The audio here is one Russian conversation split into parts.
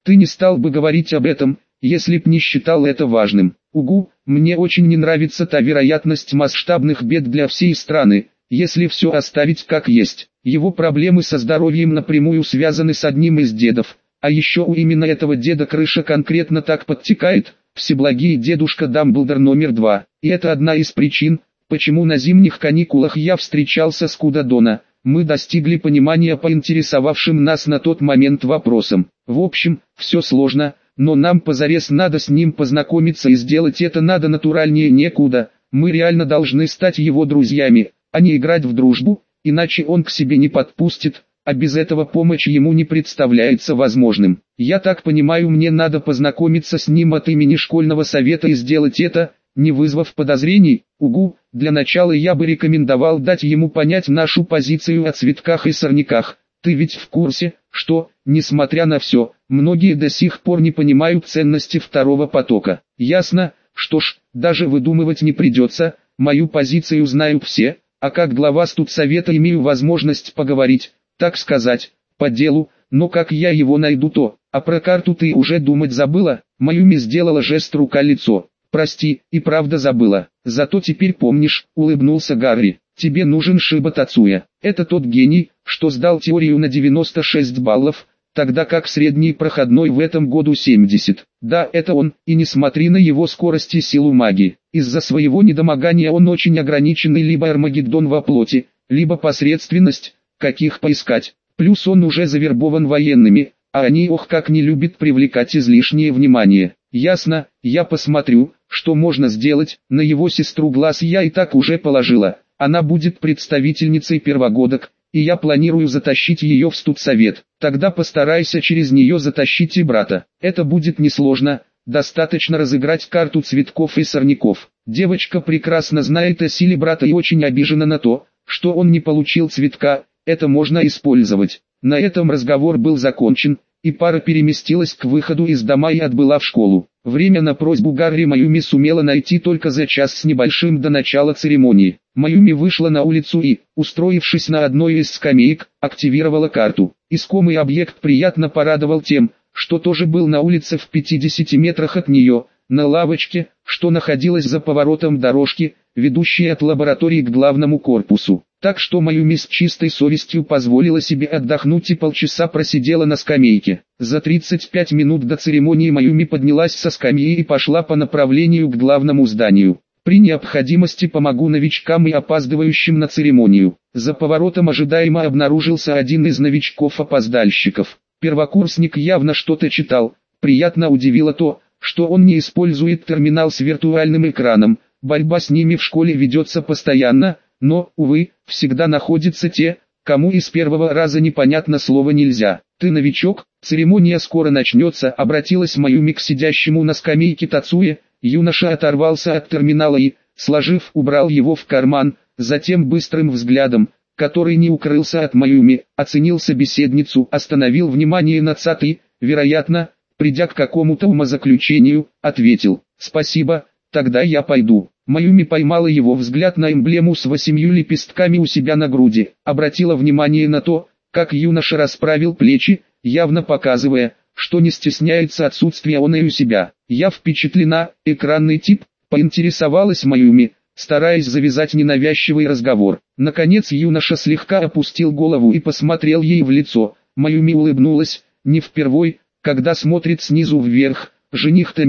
Ты не стал бы говорить об этом, если б не считал это важным. Угу, мне очень не нравится та вероятность масштабных бед для всей страны, если все оставить как есть. Его проблемы со здоровьем напрямую связаны с одним из дедов, а еще у именно этого деда крыша конкретно так подтекает, всеблагий дедушка Дамблдор номер 2. И это одна из причин, почему на зимних каникулах я встречался с Кудадона. Мы достигли понимания по интересовавшим нас на тот момент вопросам. В общем, все сложно, но нам позарез надо с ним познакомиться, и сделать это надо натуральнее некуда. Мы реально должны стать его друзьями, а не играть в дружбу, иначе он к себе не подпустит, а без этого помощь ему не представляется возможным. Я так понимаю, мне надо познакомиться с ним от имени школьного совета и сделать это, не вызвав подозрений. Угу, для начала я бы рекомендовал дать ему понять нашу позицию о цветках и сорняках. Ты ведь в курсе, что, несмотря на все, многие до сих пор не понимают ценности второго потока. Ясно, что ж, даже выдумывать не придется, мою позицию знают все, а как глава студсовета имею возможность поговорить, так сказать, по делу, но как я его найду, то, а про карту ты уже думать забыла? Майюми сделала жест рука-лицо. Прости, и правда забыла. Зато теперь помнишь, улыбнулся Гарри. Тебе нужен Шиба Тацуя. Это тот гений, что сдал теорию на 96 баллов, тогда как средний проходной в этом году 70. Да, это он, и не смотри на его скорость и силу магии. Из-за своего недомогания он очень ограниченный, либо Армагеддон во плоти, либо посредственность, каких поискать. Плюс он уже завербован военными, а они ох как не любят привлекать излишнее внимание. Ясно, я посмотрю, что можно сделать. На его сестру глаз я и так уже положила. Она будет представительницей первогодок, и я планирую затащить ее в студсовет. Тогда постарайся через нее затащить и брата. Это будет несложно, достаточно разыграть карту цветков и сорняков. Девочка прекрасно знает о силе брата и очень обижена на то, что он не получил цветка. Это можно использовать. На этом разговор был закончен, и пара переместилась к выходу из дома и отбыла в школу. Время на просьбу Гарри Майюми сумела найти только за час с небольшим до начала церемонии. Майюми вышла на улицу и, устроившись на одной из скамеек, активировала карту. Искомый объект приятно порадовал тем, что тоже был на улице в 50 метрах от нее, на лавочке, что находилась за поворотом дорожки, ведущей от лаборатории к главному корпусу. Так что Майюми с чистой совестью позволила себе отдохнуть и полчаса просидела на скамейке. За 35 минут до церемонии Майюми поднялась со скамьи и пошла по направлению к главному зданию. При необходимости помогу новичкам и опаздывающим на церемонию. За поворотом ожидаемо обнаружился один из новичков-опоздальщиков. Первокурсник явно что-то читал. Приятно удивило то, что он не использует терминал с виртуальным экраном. Борьба с ними в школе ведется постоянно. Но, увы, всегда находятся те, кому из первого раза непонятно слово нельзя. «Ты новичок, церемония скоро начнется», — обратилась Майюми к сидящему на скамейке Тацуе. Юноша оторвался от терминала и, сложив, убрал его в карман, затем быстрым взглядом, который не укрылся от Майюми, оценил собеседницу, остановил внимание на Цати, вероятно, придя к какому-то умозаключению, ответил: «Спасибо, тогда я пойду». Майюми поймала его взгляд на эмблему с 8 лепестками у себя на груди, обратила внимание на то, как юноша расправил плечи, явно показывая, что не стесняется отсутствия он и у себя. «Я впечатлена, экранный тип», — поинтересовалась Майюми, стараясь завязать ненавязчивый разговор. Наконец юноша слегка опустил голову и посмотрел ей в лицо. Майюми улыбнулась, не впервой, когда смотрит снизу вверх. Жених-то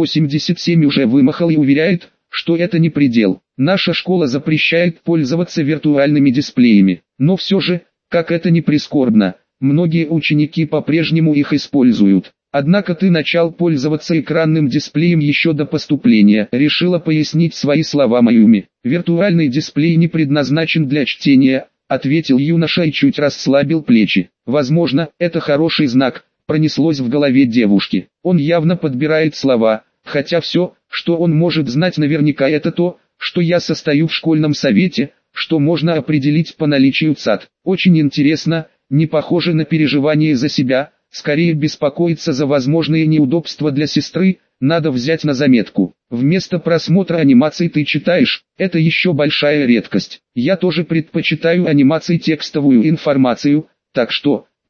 1,87 м уже вымахал и уверяет, что это не предел. Наша школа запрещает пользоваться виртуальными дисплеями. Но все же, как это ни прискорбно, многие ученики по-прежнему их используют. Однако ты начал пользоваться экранным дисплеем еще до поступления, решила пояснить свои слова Майюми. Виртуальный дисплей не предназначен для чтения, ответил юноша и чуть расслабил плечи. Возможно, это хороший знак, пронеслось в голове девушки. Он явно подбирает слова, хотя все, что он может знать наверняка, это то, что я состою в школьном совете, что можно определить по наличию ЦАД. Очень интересно, не похоже на переживание за себя, скорее беспокоиться за возможные неудобства для сестры, надо взять на заметку. Вместо просмотра анимаций ты читаешь, это еще большая редкость. Я тоже предпочитаю анимации текстовую информацию, так что,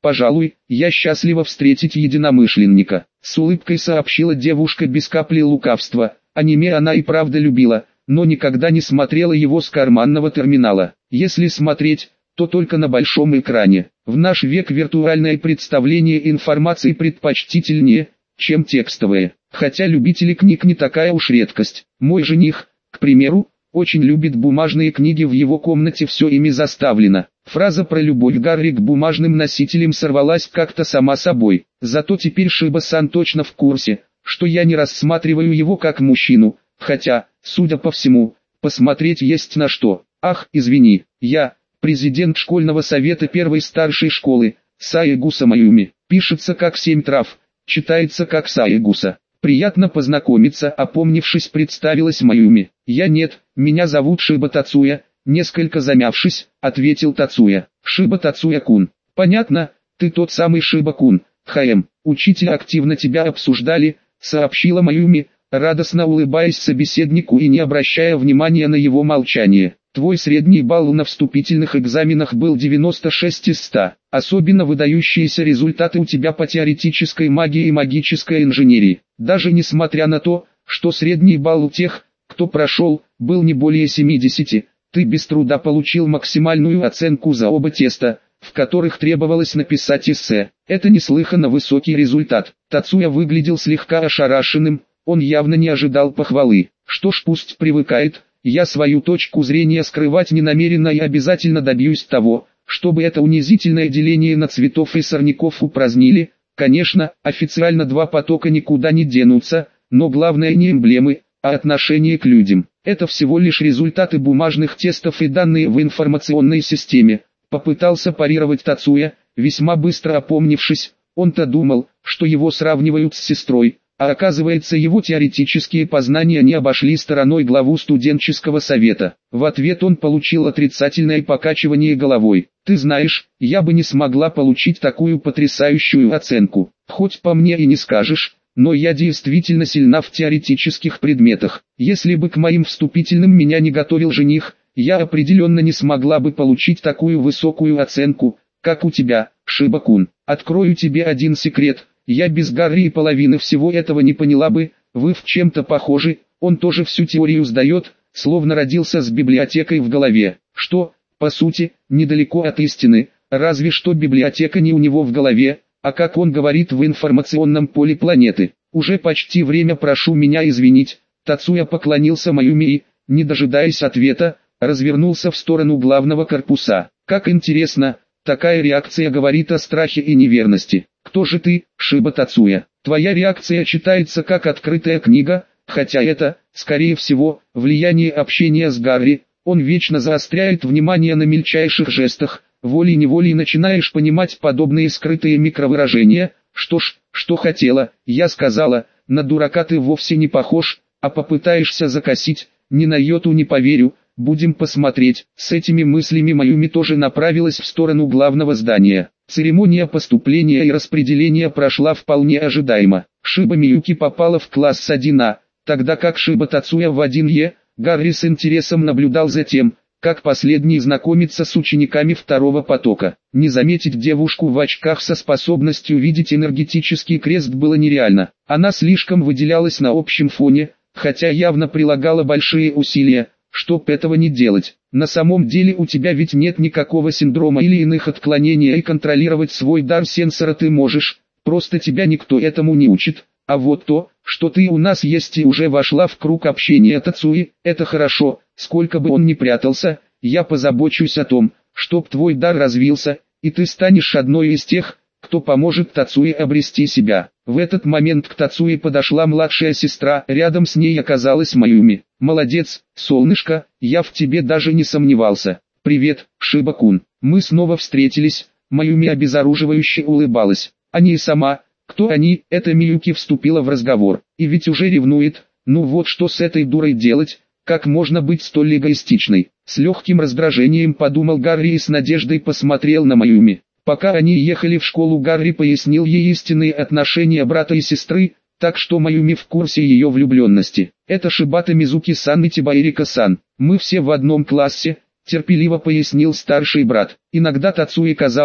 Пожалуй, я счастлива встретить единомышленника. С улыбкой сообщила девушка без капли лукавства. Аниме она и правда любила, но никогда не смотрела его с карманного терминала. Если смотреть, то только на большом экране. В наш век виртуальное представление информации предпочтительнее, чем текстовое. Хотя любители книг не такая уж редкость. Мой жених, к примеру, очень любит бумажные книги, в его комнате все ими заставлено. Фраза про любовь Гарри к бумажным носителям сорвалась как-то сама собой. Зато теперь Шиба-сан точно в курсе, что я не рассматриваю его как мужчину, хотя, судя по всему, посмотреть есть на что. Ах, извини, я, президент школьного совета первой старшей школы, Саегуса Маюми. Пишется как 7 трав, читается как Саегуса. Приятно познакомиться, опомнившись, представилась Маюми. Я нет, меня зовут Шиба Тацуя, несколько замявшись, ответил Тацуя. Шиба Тацуя-кун. Понятно, ты тот самый Шиба-кун. Учитель активно тебя обсуждали, сообщила Маюми, радостно улыбаясь собеседнику и не обращая внимания на его молчание. Твой средний балл на вступительных экзаменах был 96 из 100. Особенно выдающиеся результаты у тебя по теоретической магии и магической инженерии. Даже несмотря на то, что средний балл у тех, кто прошел, был не более 70, ты без труда получил максимальную оценку за оба теста, в которых требовалось написать эссе. Это неслыханно высокий результат. Тацуя выглядел слегка ошарашенным, он явно не ожидал похвалы. Что ж, пусть привыкает. Я свою точку зрения скрывать не намерена и обязательно добьюсь того, чтобы это унизительное деление на цветов и сорняков упразднили. Конечно, официально 2 потока никуда не денутся, но главное не эмблемы, а отношение к людям. Это всего лишь результаты бумажных тестов и данные в информационной системе. Попытался парировать Тацуя, весьма быстро опомнившись. Он-то думал, что его сравнивают с сестрой. А оказывается, его теоретические познания не обошли стороной главу студенческого совета. В ответ он получил отрицательное покачивание головой. Ты знаешь, я бы не смогла получить такую потрясающую оценку. Хоть по мне и не скажешь, но я действительно сильна в теоретических предметах. Если бы к моим вступительным меня не готовил жених, я определенно не смогла бы получить такую высокую оценку, как у тебя, Шиба-кун. Открою тебе один секрет. Я без Гарри и половины всего этого не поняла бы, вы в чем-то похожи, он тоже всю теорию сдает, словно родился с библиотекой в голове, что, по сути, недалеко от истины, разве что библиотека не у него в голове, а как он говорит в информационном поле планеты. Уже почти время, прошу меня извинить. Тацуя поклонился Маюми и, не дожидаясь ответа, развернулся в сторону главного корпуса. Как интересно, такая реакция говорит о страхе и неверности. Кто же ты, Шиба Тацуя? Твоя реакция читается как открытая книга, хотя это, скорее всего, влияние общения с Гарри. Он вечно заостряет внимание на мельчайших жестах, волей-неволей начинаешь понимать подобные скрытые микровыражения. Что ж, что хотела, я сказала, на дурака ты вовсе не похож, а попытаешься закосить, ни на йоту не поверю. Будем посмотреть. С этими мыслями Маюми тоже направилась в сторону главного здания. Церемония поступления и распределения прошла вполне ожидаемо. Шиба Миюки попала в класс 1А, тогда как Шиба Тацуя в 1Е. Гарри с интересом наблюдал за тем, как последний знакомится с учениками второго потока. Не заметить девушку в очках со способностью видеть энергетический крест было нереально. Она слишком выделялась на общем фоне, хотя явно прилагала большие усилия, чтоб этого не делать. На самом деле у тебя ведь нет никакого синдрома или иных отклонений, и контролировать свой дар сенсора ты можешь, просто тебя никто этому не учит. А вот то, что ты у нас есть и уже вошла в круг общения Тацуи, это хорошо. Сколько бы он ни прятался, я позабочусь о том, чтоб твой дар развился, и ты станешь одной из тех, кто поможет Тацуи обрести себя. В этот момент к Тацуи подошла младшая сестра, рядом с ней оказалась Маюми. Молодец, солнышко, я в тебе даже не сомневался. Привет, Шиба-кун. Мы снова встретились. Маюми обезоруживающе улыбалась. Они и сама, кто они, это Миюки вступила в разговор. И ведь уже ревнует. Ну вот что с этой дурой делать, как можно быть столь эгоистичной. С легким раздражением подумал Гарри и с надеждой посмотрел на Маюми. Пока они ехали в школу, Гарри пояснил ей истинные отношения брата и сестры, так что Маюми в курсе ее влюбленности. Это Шибата Мизуки-сан и Тибаэрика-сан. Мы все в одном классе, терпеливо пояснил старший брат. Иногда Тацуе казалось,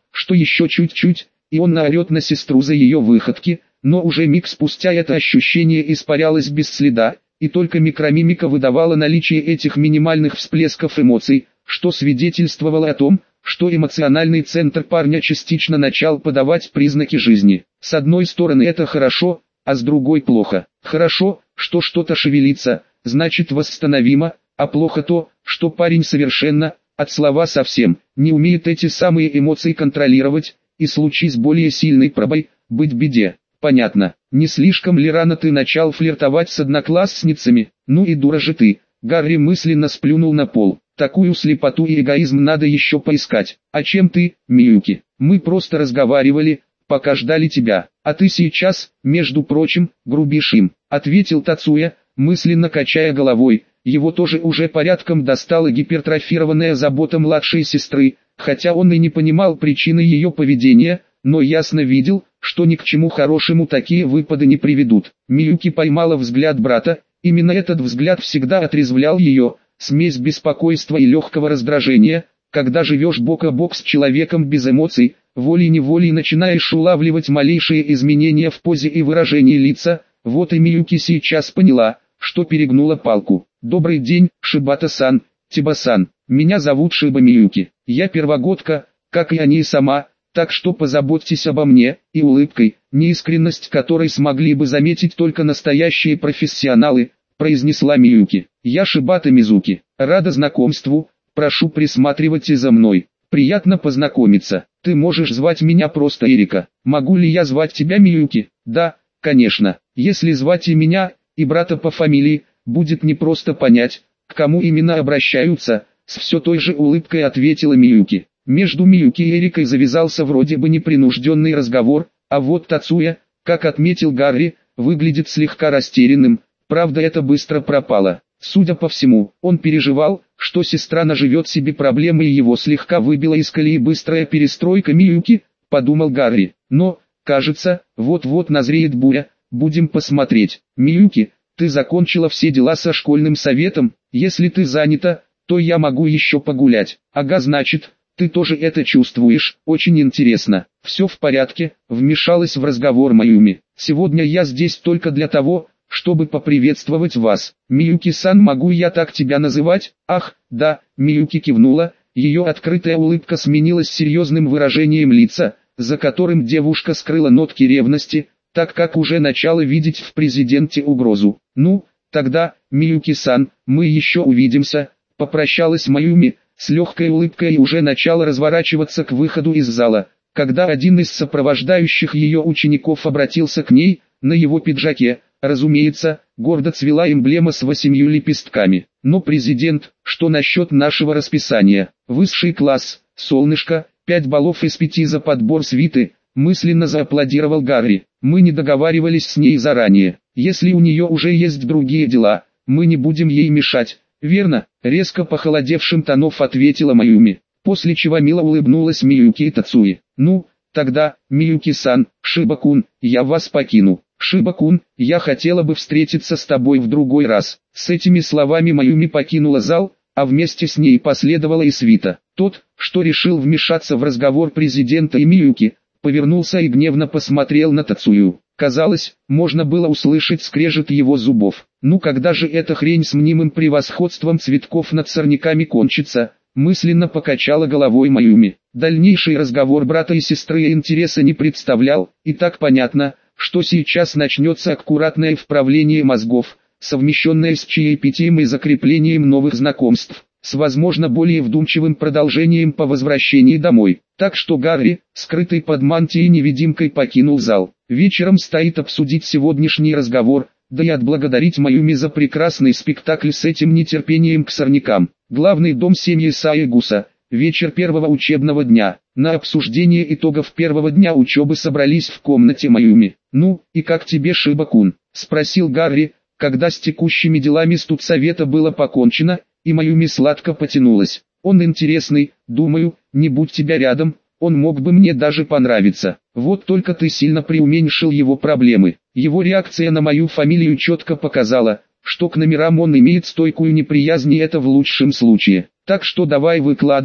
что еще чуть-чуть, и он наорет на сестру за ее выходки, но уже миг спустя это ощущение испарялось без следа, и только микромимика выдавала наличие этих минимальных всплесков эмоций, что свидетельствовало о том, что эмоциональный центр парня частично начал подавать признаки жизни. С одной стороны это хорошо, а с другой плохо. Хорошо, что что-то шевелится, значит восстановимо, а плохо то, что парень совершенно, от слова совсем, не умеет эти самые эмоции контролировать, и случись более сильный пробой, быть беде. Понятно, не слишком ли рано ты начал флиртовать с одноклассницами? Ну и дура же ты. Гарри мысленно сплюнул на пол. Такую слепоту и эгоизм надо еще поискать. А чем ты, Миюки? Мы просто разговаривали, пока ждали тебя. А ты сейчас, между прочим, грубишь им, ответил Тацуя, мысленно качая головой. Его тоже уже порядком достала гипертрофированная забота младшей сестры, хотя он и не понимал причины ее поведения, но ясно видел, что ни к чему хорошему такие выпады не приведут. Миюки поймала взгляд брата, именно этот взгляд всегда отрезвлял ее, смесь беспокойства и легкого раздражения. Когда живешь бок о бок с человеком без эмоций, волей-неволей начинаешь улавливать малейшие изменения в позе и выражении лица. Вот и Миюки сейчас поняла, что перегнула палку. «Добрый день, Шибата-сан, Тиба-сан, меня зовут Шиба Миюки, я первогодка, как и они сама, так что позаботьтесь обо мне», и улыбкой, неискренность которой смогли бы заметить только настоящие профессионалы, произнесла Миюки. «Я Шибата Мизуки, рада знакомству, прошу присматривать и за мной, приятно познакомиться, ты можешь звать меня просто Эрика, могу ли я звать тебя Миюки?» «Да, конечно, если звать и меня, и брата по фамилии, будет непросто понять, к кому именно обращаются», с все той же улыбкой ответила Миюки. Между Миюки и Эрикой завязался вроде бы непринужденный разговор, а вот Тацуя, как отметил Гарри, выглядит слегка растерянным, правда это быстро пропало. Судя по всему, он переживал, что сестра наживет себе проблемы и его слегка выбила из колеи быстрая перестройка Миюки, подумал Гарри. Но, кажется, вот-вот назреет буря, будем посмотреть. Миюки, ты закончила все дела со школьным советом, если ты занята, то я могу еще погулять. Ага, значит, ты тоже это чувствуешь, очень интересно. Все в порядке, вмешалась в разговор Майюми. Сегодня я здесь только для того, чтобы поприветствовать вас. Миюки-сан, могу я так тебя называть? Ах, да, Миюки кивнула, ее открытая улыбка сменилась серьезным выражением лица, за которым девушка скрыла нотки ревности, так как уже начала видеть в президенте угрозу. Ну, тогда, Миюки-сан, мы еще увидимся, попрощалась Майюми, с легкой улыбкой и уже начала разворачиваться к выходу из зала, когда один из сопровождающих ее учеников обратился к ней, на его пиджаке, разумеется, гордо цвела эмблема с 8 лепестками. Но президент, что насчет нашего расписания? Высший класс, солнышко, 5 баллов из 5 за подбор свиты, мысленно зааплодировал Гарри. Мы не договаривались с ней заранее. Если у нее уже есть другие дела, мы не будем ей мешать. Верно, резко похолодевшим тонов ответила Майюми, после чего мило улыбнулась Миюки и Тацуи. Ну, тогда, Миюки-сан, Шиба-кун, я вас покину. Шиба-кун, я хотела бы встретиться с тобой в другой раз. С этими словами Майюми покинула зал, а вместе с ней последовала и свита. Тот, что решил вмешаться в разговор президента и Миюки, повернулся и гневно посмотрел на Тацую. Казалось, можно было услышать скрежет его зубов. Ну когда же эта хрень с мнимым превосходством цветков над сорняками кончится, мысленно покачала головой Майюми. Дальнейший разговор брата и сестры интереса не представлял, и так понятно, что сейчас начнется аккуратное вправление мозгов, совмещенное с чаепитием и закреплением новых знакомств, с возможно более вдумчивым продолжением по возвращении домой. Так что Гарри, скрытый под мантией невидимкой, покинул зал. Вечером стоит обсудить сегодняшний разговор, да и отблагодарить Майюми за прекрасный спектакль с этим нетерпением к сорнякам. Главный дом семьи Саегуса. Вечер первого учебного дня. На обсуждение итогов первого дня учебы собрались в комнате Майюми. «Ну, и как тебе, Шиба-кун?» – спросил Гарри, когда с текущими делами студсовета было покончено, и Майюми сладко потянулась. «Он интересный, думаю, не будь тебя рядом, он мог бы мне даже понравиться. Вот только ты сильно преуменьшил его проблемы». Его реакция на мою фамилию четко показала, что к номерам он имеет стойкую неприязнь, и это в лучшем случае. «Так что давай выкладывай,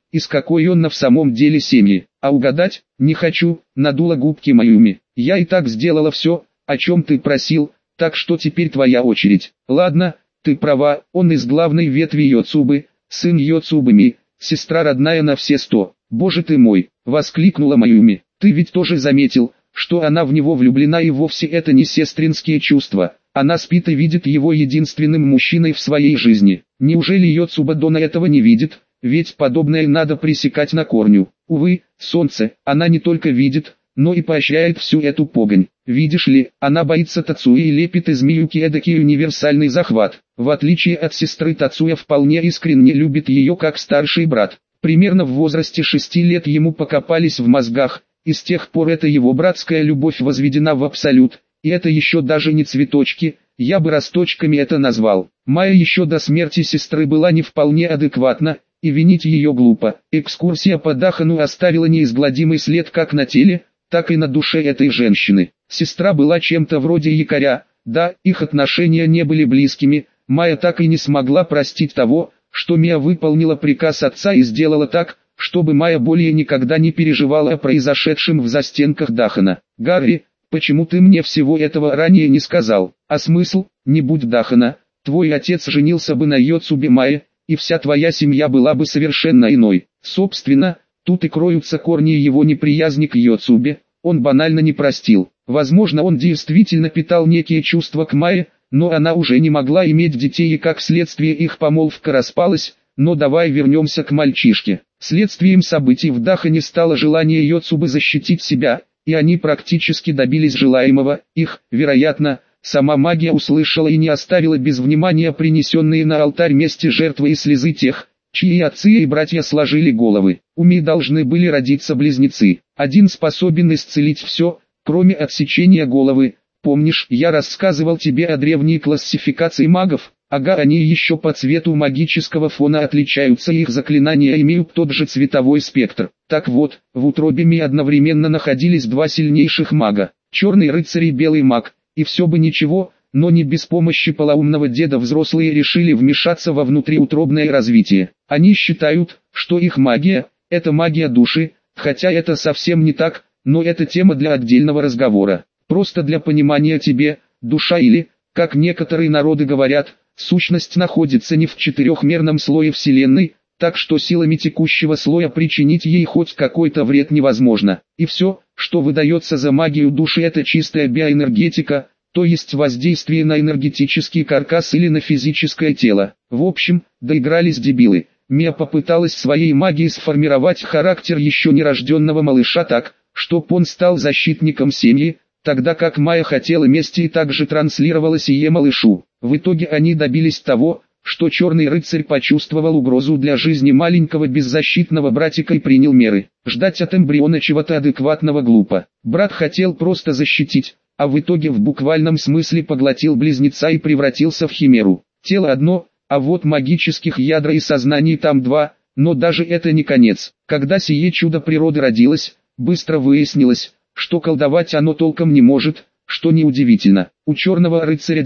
из какой он в самом деле семьи. А угадать, не хочу, надула губки Маюми. Я и так сделала все, о чем ты просил, так что теперь твоя очередь. Ладно, ты права, он из главной ветви Йоцубы, сын Йоцубами, сестра родная на все 100. Боже ты мой, воскликнула Маюми. Ты ведь тоже заметил, что она в него влюблена, и вовсе это не сестринские чувства. Она спит и видит его единственным мужчиной в своей жизни. Неужели Йоцуба Дона этого не видит? Ведь подобное надо пресекать на корню. Увы, солнце, она не только видит, но и поощряет всю эту погонь. Видишь ли, она боится Тацуи и лепит из Миюки эдакий универсальный захват. В отличие от сестры, Тацуя вполне искренне любит ее как старший брат. Примерно в возрасте 6 лет ему покопались в мозгах, и с тех пор эта его братская любовь возведена в абсолют. И это еще даже не цветочки, я бы росточками это назвал. Майя еще до смерти сестры была не вполне адекватна, и винить ее глупо. Экскурсия по Дахану оставила неизгладимый след как на теле, так и на душе этой женщины. Сестра была чем-то вроде якоря, да, их отношения не были близкими, Майя так и не смогла простить того, что Мия выполнила приказ отца и сделала так, чтобы Майя более никогда не переживала о произошедшем в застенках Дахана. «Гарри, почему ты мне всего этого ранее не сказал? А смысл? Не будь Дахана, твой отец женился бы на Йоцубе Майе, и вся твоя семья была бы совершенно иной. Собственно, тут и кроются корни его неприязни к Йоцубе, он банально не простил. Возможно, он действительно питал некие чувства к Майе, но она уже не могла иметь детей, и как следствие их помолвка распалась. Но давай вернемся к мальчишке. Следствием событий в Дахане стало желание Йоцубы защитить себя, и они практически добились желаемого. Их, вероятно, сама магия услышала и не оставила без внимания принесенные на алтарь мести жертвы и слезы тех, чьи отцы и братья сложили головы. У Мии должны были родиться близнецы. Один способен исцелить все, кроме отсечения головы. Помнишь, я рассказывал тебе о древней классификации магов? Ага, они еще по цвету магического фона отличаются, и их заклинания имеют тот же цветовой спектр. Так вот, в утробе Мии одновременно находились два сильнейших мага, черный рыцарь и белый маг. И все бы ничего, но не без помощи полоумного деда взрослые решили вмешаться во внутриутробное развитие. Они считают, что их магия – это магия души, хотя это совсем не так, но это тема для отдельного разговора. Просто для понимания тебе, душа или, как некоторые народы говорят, сущность находится не в четырехмерном слое Вселенной, так что силами текущего слоя причинить ей хоть какой-то вред невозможно. И все, что выдается за магию души, это чистая биоэнергетика, то есть воздействие на энергетический каркас или на физическое тело. В общем, доигрались дебилы. Мия попыталась своей магией сформировать характер еще нерожденного малыша так, чтоб он стал защитником семьи, тогда как Майя хотела мести и также транслировала сие малышу. В итоге они добились того, что черный рыцарь почувствовал угрозу для жизни маленького беззащитного братика и принял меры. Ждать от эмбриона чего-то адекватного глупо. Брат хотел просто защитить, а в итоге в буквальном смысле поглотил близнеца и превратился в химеру. Тело одно, а вот магических ядра и сознаний там два, но даже это не конец. Когда сие чудо природы родилось, быстро выяснилось, что колдовать оно толком не может, что неудивительно. У черного рыцаря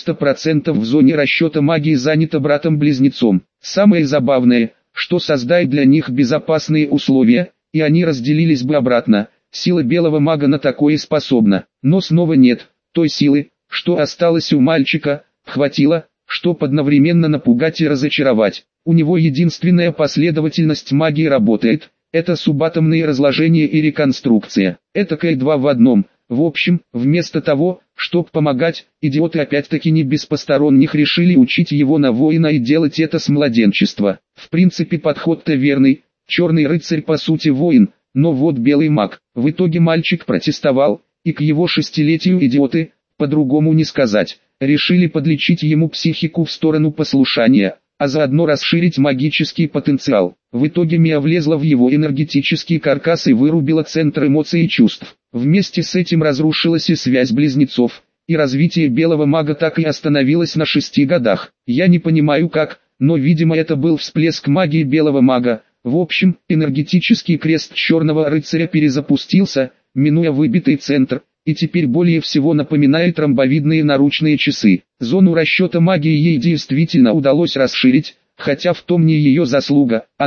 90% в зоне расчета магии занято братом-близнецом. Самое забавное, что создает для них безопасные условия, и они разделились бы обратно. Сила белого мага на такое способна, но снова нет той силы, что осталось у мальчика, хватило, чтобы одновременно напугать и разочаровать. У него единственная последовательность магии работает, это субатомные разложения и реконструкция. Этакое 2 в 1. В общем, вместо того, чтобы помогать, идиоты опять-таки не без посторонних решили учить его на воина и делать это с младенчества. В принципе, подход-то верный, черный рыцарь по сути воин, но вот белый маг. В итоге мальчик протестовал, и к его 6-летию идиоты, по-другому не сказать, решили подлечить ему психику в сторону послушания, а заодно расширить магический потенциал. В итоге Мия влезла в его энергетический каркас и вырубила центр эмоций и чувств. Вместе с этим разрушилась и связь близнецов, и развитие белого мага так и остановилось на 6 годах. Я не понимаю как, но видимо это был всплеск магии белого мага. В общем, энергетический крест черного рыцаря перезапустился, минуя выбитый центр, и теперь более всего напоминает ромбовидные наручные часы. Зону расчета магии ей действительно удалось расширить, хотя в том не ее заслуга. Она,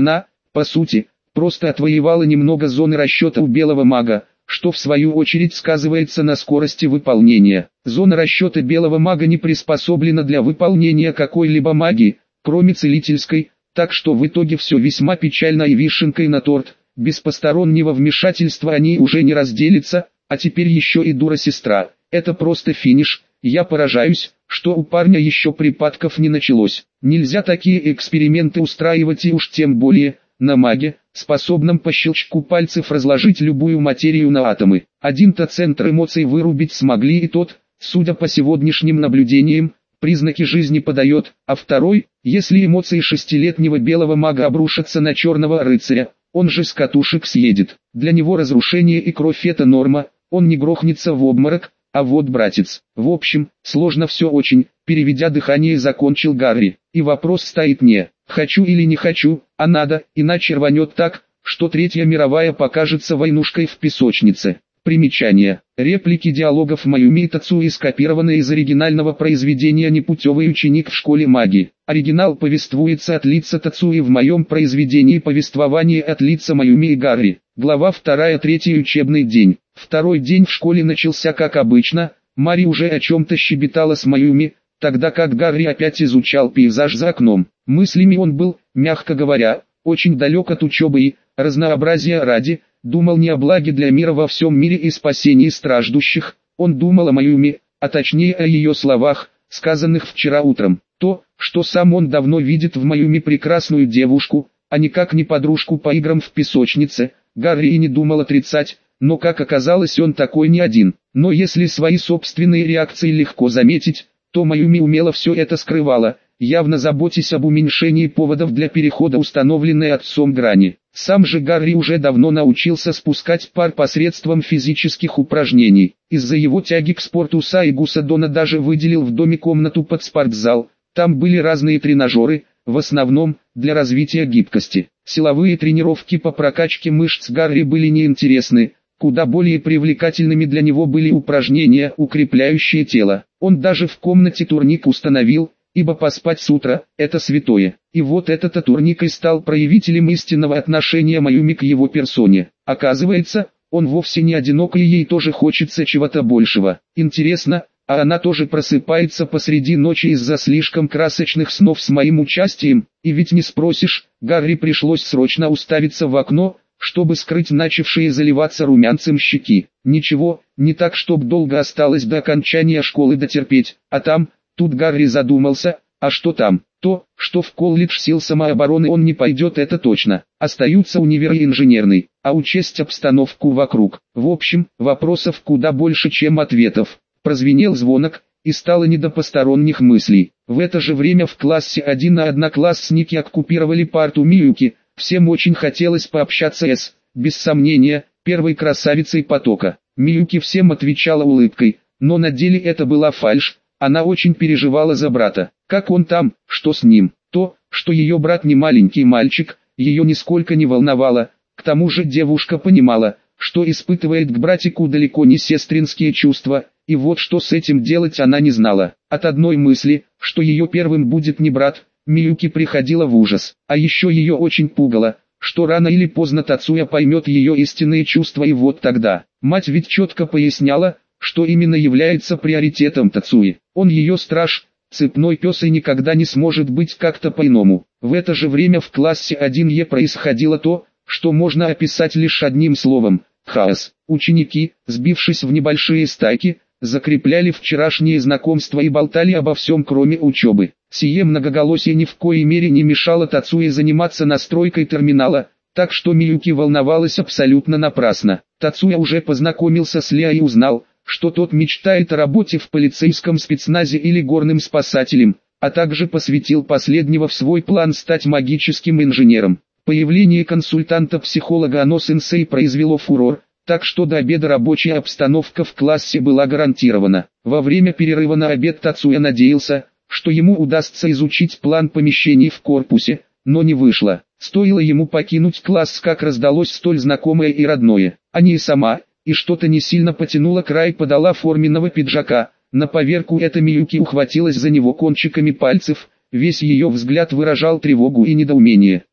по сути, просто отвоевала немного зоны расчета у белого мага, что в свою очередь сказывается на скорости выполнения. Зона расчета белого мага не приспособлена для выполнения какой-либо магии, кроме целительской, так что в итоге все весьма печально и вишенкой на торт. Без постороннего вмешательства они уже не разделятся, а теперь еще и дура-сестра. Это просто финиш. Я поражаюсь, что у парня еще припадков не началось. Нельзя такие эксперименты устраивать и уж тем более на маге, способном по щелчку пальцев разложить любую материю на атомы. Один-то центр эмоций вырубить смогли, и тот, судя по сегодняшним наблюдениям, признаки жизни подает, а второй, если эмоции шестилетнего белого мага обрушатся на черного рыцаря, он же с катушек съедет. Для него разрушение и кровь это норма, он не грохнется в обморок, а вот братец. В общем, сложно все очень, переведя дыхание, закончил Гарри. И вопрос стоит не «хочу или не хочу», а надо, иначе рванет так, что Третья мировая покажется войнушкой в песочнице. Примечание. Реплики диалогов Майюми и Тацуи скопированы из оригинального произведения «Непутевый ученик в школе магии». Оригинал повествуется от лица Тацуи, в моем произведении повествование от лица Майюми и Гарри. Глава 2, третий учебный день. Второй день в школе начался как обычно, Мари уже о чем-то щебетала с Майюми, тогда как Гарри опять изучал пейзаж за окном. Мыслями он был, мягко говоря, очень далек от учебы и, разнообразия ради, думал не о благе для мира во всем мире и спасении страждущих, он думал о Майюми, а точнее о ее словах, сказанных вчера утром. То, что сам он давно видит в Майюми прекрасную девушку, а никак не подружку по играм в песочнице, Гарри и не думал отрицать, но как оказалось, он такой не один. Но если свои собственные реакции легко заметить, то Майюми умело все это скрывала, явно заботясь об уменьшении поводов для перехода установленной отцом грани. Сам же Гарри уже давно научился спускать пар посредством физических упражнений. Из-за его тяги к спорту Сайгуса Дона даже выделил в доме комнату под спортзал. Там были разные тренажеры, в основном, для развития гибкости. Силовые тренировки по прокачке мышц Гарри были неинтересны. Куда более привлекательными для него были упражнения, укрепляющие тело. Он даже в комнате турник установил, ибо поспать с утра – это святое. И вот этот турник и стал проявителем истинного отношения Майюми к его персоне. Оказывается, он вовсе не одинок, и ей тоже хочется чего-то большего. Интересно, а она тоже просыпается посреди ночи из-за слишком красочных снов с моим участием? И ведь не спросишь, Гарри пришлось срочно уставиться в окно, чтобы скрыть начавшие заливаться румянцем щеки. Ничего, не так, чтоб долго осталось до окончания школы дотерпеть, а там, тут Гарри задумался, а что там? То, что в колледж сил самообороны он не пойдет, это точно. Остаются универ и инженерный, а учесть обстановку вокруг. В общем, вопросов куда больше, чем ответов. Прозвенел звонок, и стало не до посторонних мыслей. В это же время в классе 1 одноклассники оккупировали парту Миюки. Всем очень хотелось пообщаться с, без сомнения, первой красавицей потока. Миюки всем отвечала улыбкой, но на деле это была фальшь. Она очень переживала за брата. Как он там, что с ним? То, что ее брат не маленький мальчик, ее нисколько не волновало. К тому же девушка понимала, что испытывает к братику далеко не сестринские чувства, и вот что с этим делать она не знала. От одной мысли, что ее первым будет не брат, Миюки приходила в ужас. А еще ее очень пугало, что рано или поздно Тацуя поймет ее истинные чувства, и вот тогда. Мать ведь четко поясняла, что именно является приоритетом Тацуи. Он ее страж, цепной пес, и никогда не сможет быть как-то по-иному. В это же время в классе 1Е происходило то, что можно описать лишь одним словом – хаос. Ученики, сбившись в небольшие стайки, закрепляли вчерашние знакомства и болтали обо всем, кроме учебы. Сие многоголосие ни в коей мере не мешало Тацуе заниматься настройкой терминала, так что Миюки волновалась абсолютно напрасно. Тацуя уже познакомился с Лео и узнал, что тот мечтает о работе в полицейском спецназе или горным спасателем, а также посвятил последнего в свой план стать магическим инженером. Появление консультанта-психолога Ано-сенсей произвело фурор, так что до обеда рабочая обстановка в классе была гарантирована. Во время перерыва на обед Тацуя надеялся, что ему удастся изучить план помещений в корпусе, но не вышло. Стоило ему покинуть класс, как раздалось столь знакомое и родное. Ани и сама, и что-то не сильно потянуло край подола форменного пиджака. На поверку эта Миюки ухватилась за него кончиками пальцев, весь ее взгляд выражал тревогу и недоумение.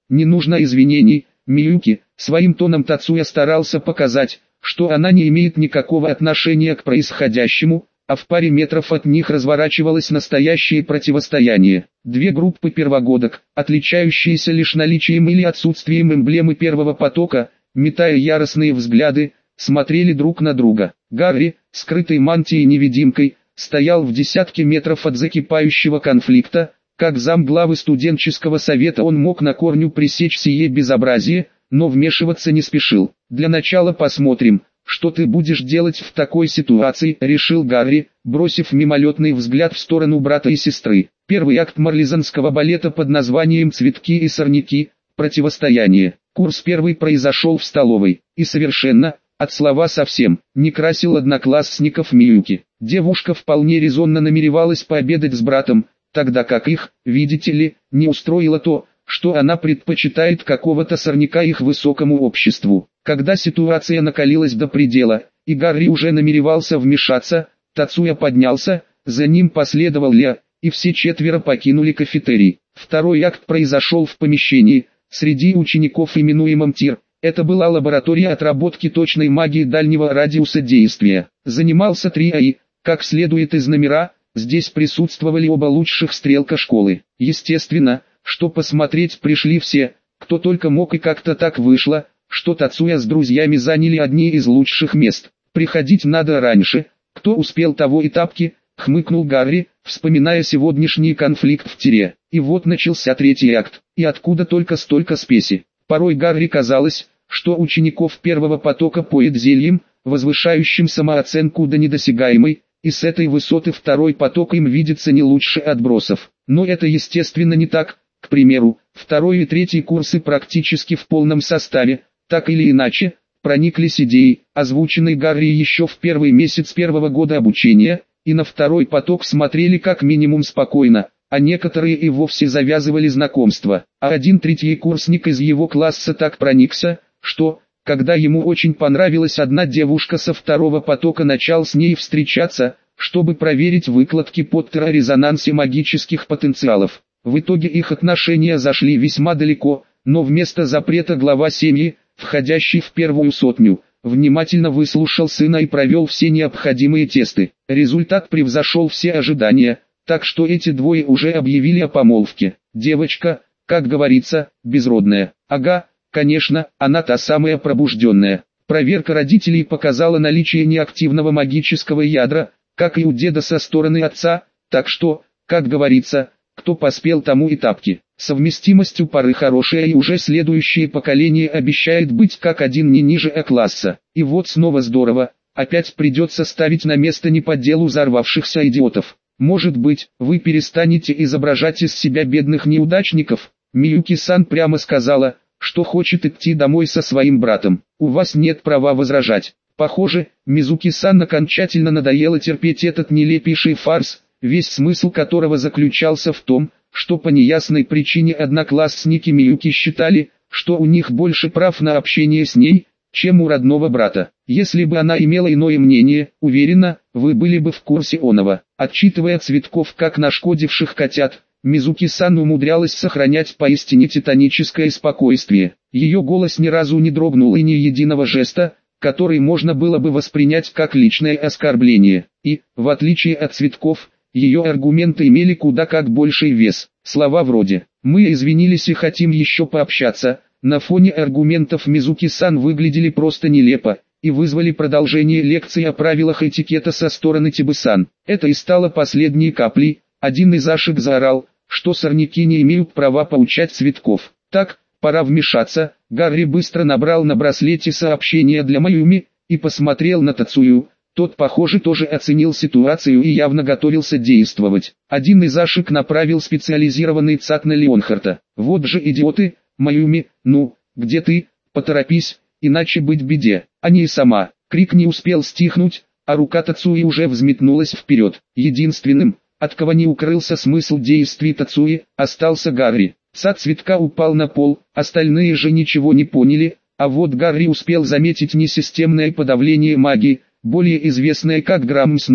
не нужно извинений, Миюки. Своим тоном Тацуя старался показать, что она не имеет никакого отношения к происходящему, а в паре метров от них разворачивалось настоящее противостояние. Две группы первогодок, отличающиеся лишь наличием или отсутствием эмблемы первого потока, метая яростные взгляды, смотрели друг на друга. Гарри, скрытый мантией-невидимкой, стоял в десятке метров от закипающего конфликта. Как замглавы студенческого совета он мог на корню пресечь сие безобразие, но вмешиваться не спешил. «Для начала посмотрим, что ты будешь делать в такой ситуации», — решил Гарри, бросив мимолетный взгляд в сторону брата и сестры. Первый акт марлезонского балета под названием «Цветки и сорняки. Противостояние». Курс первый произошел в столовой, и совершенно, от слова совсем, не красил одноклассников Миюки. Девушка вполне резонно намеревалась пообедать с братом, тогда как их, видите ли, не устроило то, что она предпочитает какого-то сорняка их высокому обществу. Когда ситуация накалилась до предела, и Гарри уже намеревался вмешаться, Тацуя поднялся, за ним последовал Ля, и все четверо покинули кафетерий. Второй акт произошел в помещении, среди учеников именуемом ТИР. Это была лаборатория отработки точной магии дальнего радиуса действия. Занимался 3АИ, как следует из номера, здесь присутствовали оба лучших стрелка школы. Естественно, что посмотреть пришли все, кто только мог, и как-то так вышло, что Тацуя с друзьями заняли одни из лучших мест. «Приходить надо раньше, кто успел того и тапки», — хмыкнул Гарри, вспоминая сегодняшний конфликт в тире. И вот начался третий акт, и откуда только столько спеси. Порой Гарри казалось, что учеников первого потока поет зельем, возвышающим самооценку до недосягаемой, и с этой высоты второй поток им видится не лучше отбросов. Но это естественно не так. К примеру, второй и третий курсы практически в полном составе, так или иначе, прониклись идеей, озвученной Гарри еще в первый месяц первого года обучения, и на второй поток смотрели как минимум спокойно, а некоторые и вовсе завязывали знакомство. А один третьекурсник из его класса так проникся, что, когда ему очень понравилась одна девушка со второго потока, начал с ней встречаться, чтобы проверить выкладки Поттера о резонансе магических потенциалов. В итоге их отношения зашли весьма далеко, но вместо запрета глава семьи, входящий в первую сотню, внимательно выслушал сына и провел все необходимые тесты. Результат превзошел все ожидания, так что эти двое уже объявили о помолвке. Девочка, как говорится, безродная. Ага, конечно, она та самая пробужденная. Проверка родителей показала наличие неактивного магического ядра, как и у деда со стороны отца, так что, как говорится, кто поспел, тому и тапки. Совместимость у пары хорошая, и уже следующее поколение обещает быть как один не ниже А-класса. И вот снова здорово, опять придется ставить на место не по делу взорвавшихся идиотов. Может быть, вы перестанете изображать из себя бедных неудачников? Миюки-сан прямо сказала, что хочет идти домой со своим братом. У вас нет права возражать. Похоже, Мизуки-сан окончательно надоело терпеть этот нелепейший фарс, весь смысл которого заключался в том, что по неясной причине одноклассники Миюки считали, что у них больше прав на общение с ней, чем у родного брата. Если бы она имела иное мнение, уверена, вы были бы в курсе оного. Отчитывая цветков как нашкодивших котят, Мизуки-сан умудрялась сохранять поистине титаническое спокойствие. Ее голос ни разу не дрогнул, и ни единого жеста, который можно было бы воспринять как личное оскорбление. И, в отличие от цветков, ее аргументы имели куда как больший вес. Слова вроде «мы извинились и хотим еще пообщаться» на фоне аргументов Мизуки-сан выглядели просто нелепо, и вызвали продолжение лекции о правилах этикета со стороны Тибы-сан. Это и стало последней каплей. Один из Ашек заорал, что сорняки не имеют права поучать цветков. Так, пора вмешаться. Гарри быстро набрал на браслете сообщение для Майюми и посмотрел на Тацую. Тот, похоже, тоже оценил ситуацию и явно готовился действовать. Один из Ашек направил специализированный ЦАК на Леонхарта. «Вот же идиоты, Майюми, ну, где ты? Поторопись, иначе быть беде». А не сама. Крик не успел стихнуть, а рука Тацуи уже взметнулась вперед. Единственным, от кого не укрылся смысл действий Тацуи, остался Гарри. Сад цветка упал на пол, остальные же ничего не поняли, а вот Гарри успел заметить несистемное подавление магии, более известное как грамм-снос,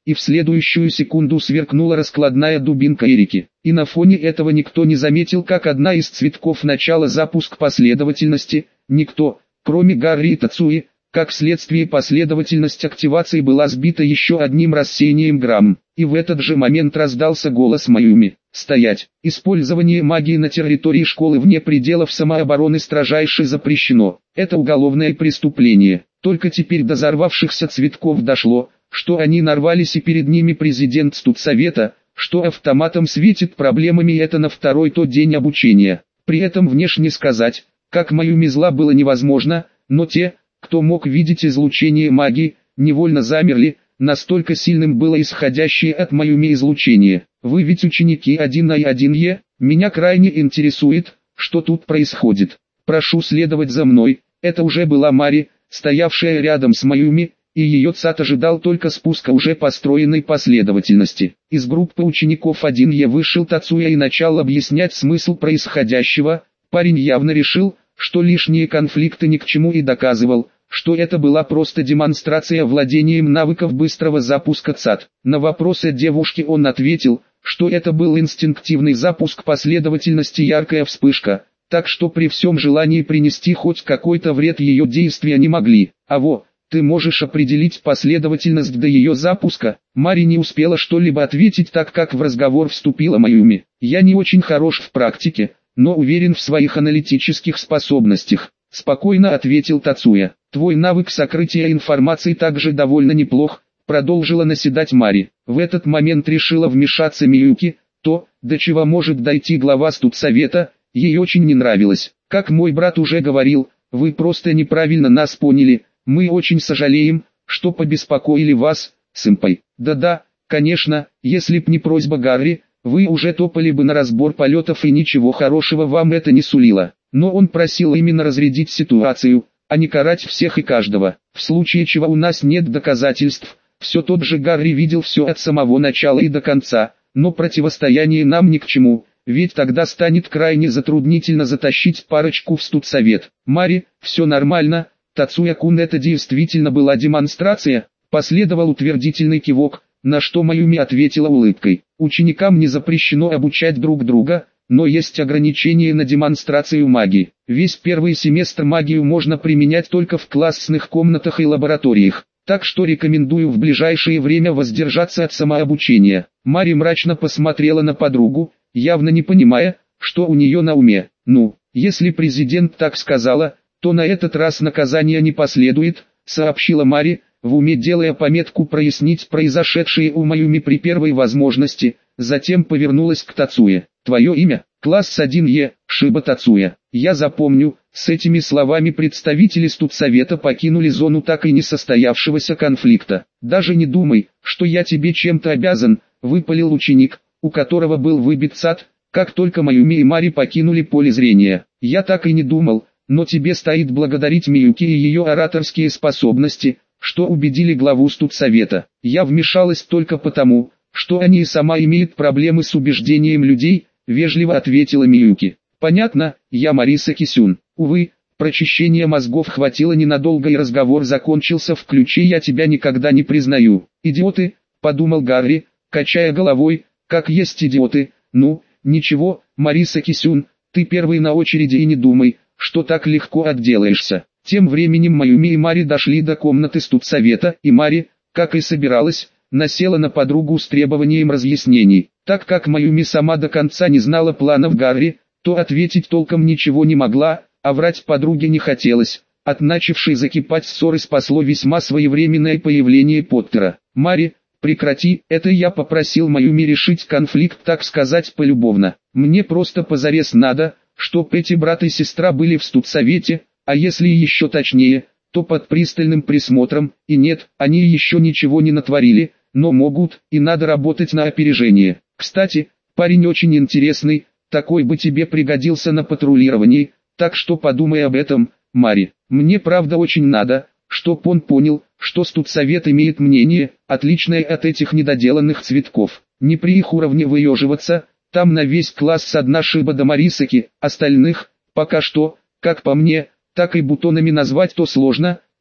и в следующую секунду сверкнула раскладная дубинка Эрики. И на фоне этого никто не заметил, как одна из цветков начала запуск последовательности, никто, кроме Гарри и Тацуи. Как следствие, последовательность активации была сбита еще одним рассеянием грамм. И в этот же момент раздался голос Майюми. «Стоять! Использование магии на территории школы вне пределов самообороны строжайше запрещено. Это уголовное преступление». Только теперь до взорвавшихся цветков дошло, что они нарвались, и перед ними президент студсовета, что автоматом светит проблемами, и это на второй тот день обучения. При этом внешне сказать, как Майюми зла было невозможно, но те, кто мог видеть излучение магии, невольно замерли, настолько сильным было исходящее от Майюми излучение. «Вы ведь ученики 1А и 1Е, меня крайне интересует, что тут происходит. Прошу следовать за мной». Это уже была Мари, стоявшая рядом с Майюми, и ее цат ожидал только спуска уже построенной последовательности. Из группы учеников 1Е вышел Тацуя и начал объяснять смысл происходящего. Парень явно решил, что лишние конфликты ни к чему, и доказывал, что это была просто демонстрация владением навыков быстрого запуска цат. На вопросы девушки он ответил, что это был инстинктивный запуск последовательности, яркая вспышка, так что при всем желании принести хоть какой-то вред ее действия не могли. Ты можешь определить последовательность до ее запуска? Мари не успела что-либо ответить, так как в разговор вступила Майюми. «Я не очень хорош в практике, но уверен в своих аналитических способностях», — спокойно ответил Тацуя. «Твой навык сокрытия информации также довольно неплох», — продолжила наседать Мари. В этот момент решила вмешаться Миюки. То, до чего может дойти глава студсовета, ей очень не нравилось. «Как мой брат уже говорил, вы просто неправильно нас поняли. Мы очень сожалеем, что побеспокоили вас, сэмпай». «Да-да, конечно, если б не просьба Гарри, вы уже топали бы на разбор полетов, и ничего хорошего вам это не сулило. Но он просил именно разрядить ситуацию, а не карать всех и каждого. В случае чего у нас нет доказательств». Все тот же Гарри видел все от самого начала и до конца, но противостояние нам ни к чему, ведь тогда станет крайне затруднительно затащить парочку в студсовет. «Мари, все нормально, Тацуя-кун, это действительно была демонстрация», последовал утвердительный кивок, на что Майюми ответила улыбкой. «Ученикам не запрещено обучать друг друга, но есть ограничения на демонстрацию магии. Весь первый семестр магию можно применять только в классных комнатах и лабораториях, так что рекомендую в ближайшее время воздержаться от самообучения». Мари мрачно посмотрела на подругу, явно не понимая, что у нее на уме. «Ну, если президент так сказала, то на этот раз наказания не последует», — сообщила Мари, в уме делая пометку прояснить произошедшее у Майюми при первой возможности. Затем повернулась к Тацуе. «Твое имя? Класс 1Е, Шиба Тацуя. Я запомню». С этими словами представители студсовета покинули зону так и не состоявшегося конфликта. «Даже не думай, что я тебе чем-то обязан», — выпалил ученик, у которого был выбит цат, как только Майюми и Мари покинули поле зрения. «Я так и не думал, но тебе стоит благодарить Миюки и ее ораторские способности, что убедили главу студсовета. Я вмешалась только потому, что они и сама имеют проблемы с убеждением людей», — вежливо ответила Миюки. «Понятно, я Мариса Кисюн». Увы, прочищения мозгов хватило ненадолго, и разговор закончился в ключе «я тебя никогда не признаю». «Идиоты», — подумал Гарри, качая головой, «как есть идиоты». «Ну, ничего, Мариса Кисюн, ты первый на очереди, и не думай, что так легко отделаешься». Тем временем Майюми и Мари дошли до комнаты студсовета, и Мари, как и собиралась, насела на подругу с требованием разъяснений. Так как Майюми сама до конца не знала планов Гарри, то ответить толком ничего не могла, а врать подруге не хотелось. От начавшей закипать ссоры спасло весьма своевременное появление Поттера. «Мари, прекрати, это я попросил Майюми решить конфликт, так сказать, полюбовно. Мне просто позарез надо, чтоб эти брат и сестра были в студсовете, а если еще точнее, то под пристальным присмотром. И нет, они еще ничего не натворили, но могут, и надо работать на опережение. Кстати, парень очень интересный, такой бы тебе пригодился на патрулировании, так что подумай об этом, Мари. Мне правда очень надо, чтоб он понял, что студсовет имеет мнение, отличное от этих недоделанных цветков. Не при их уровне выеживаться, там на весь класс одна Шиба до Марисаки, остальных, пока что, как по мне, так и бутонами назвать то сложно,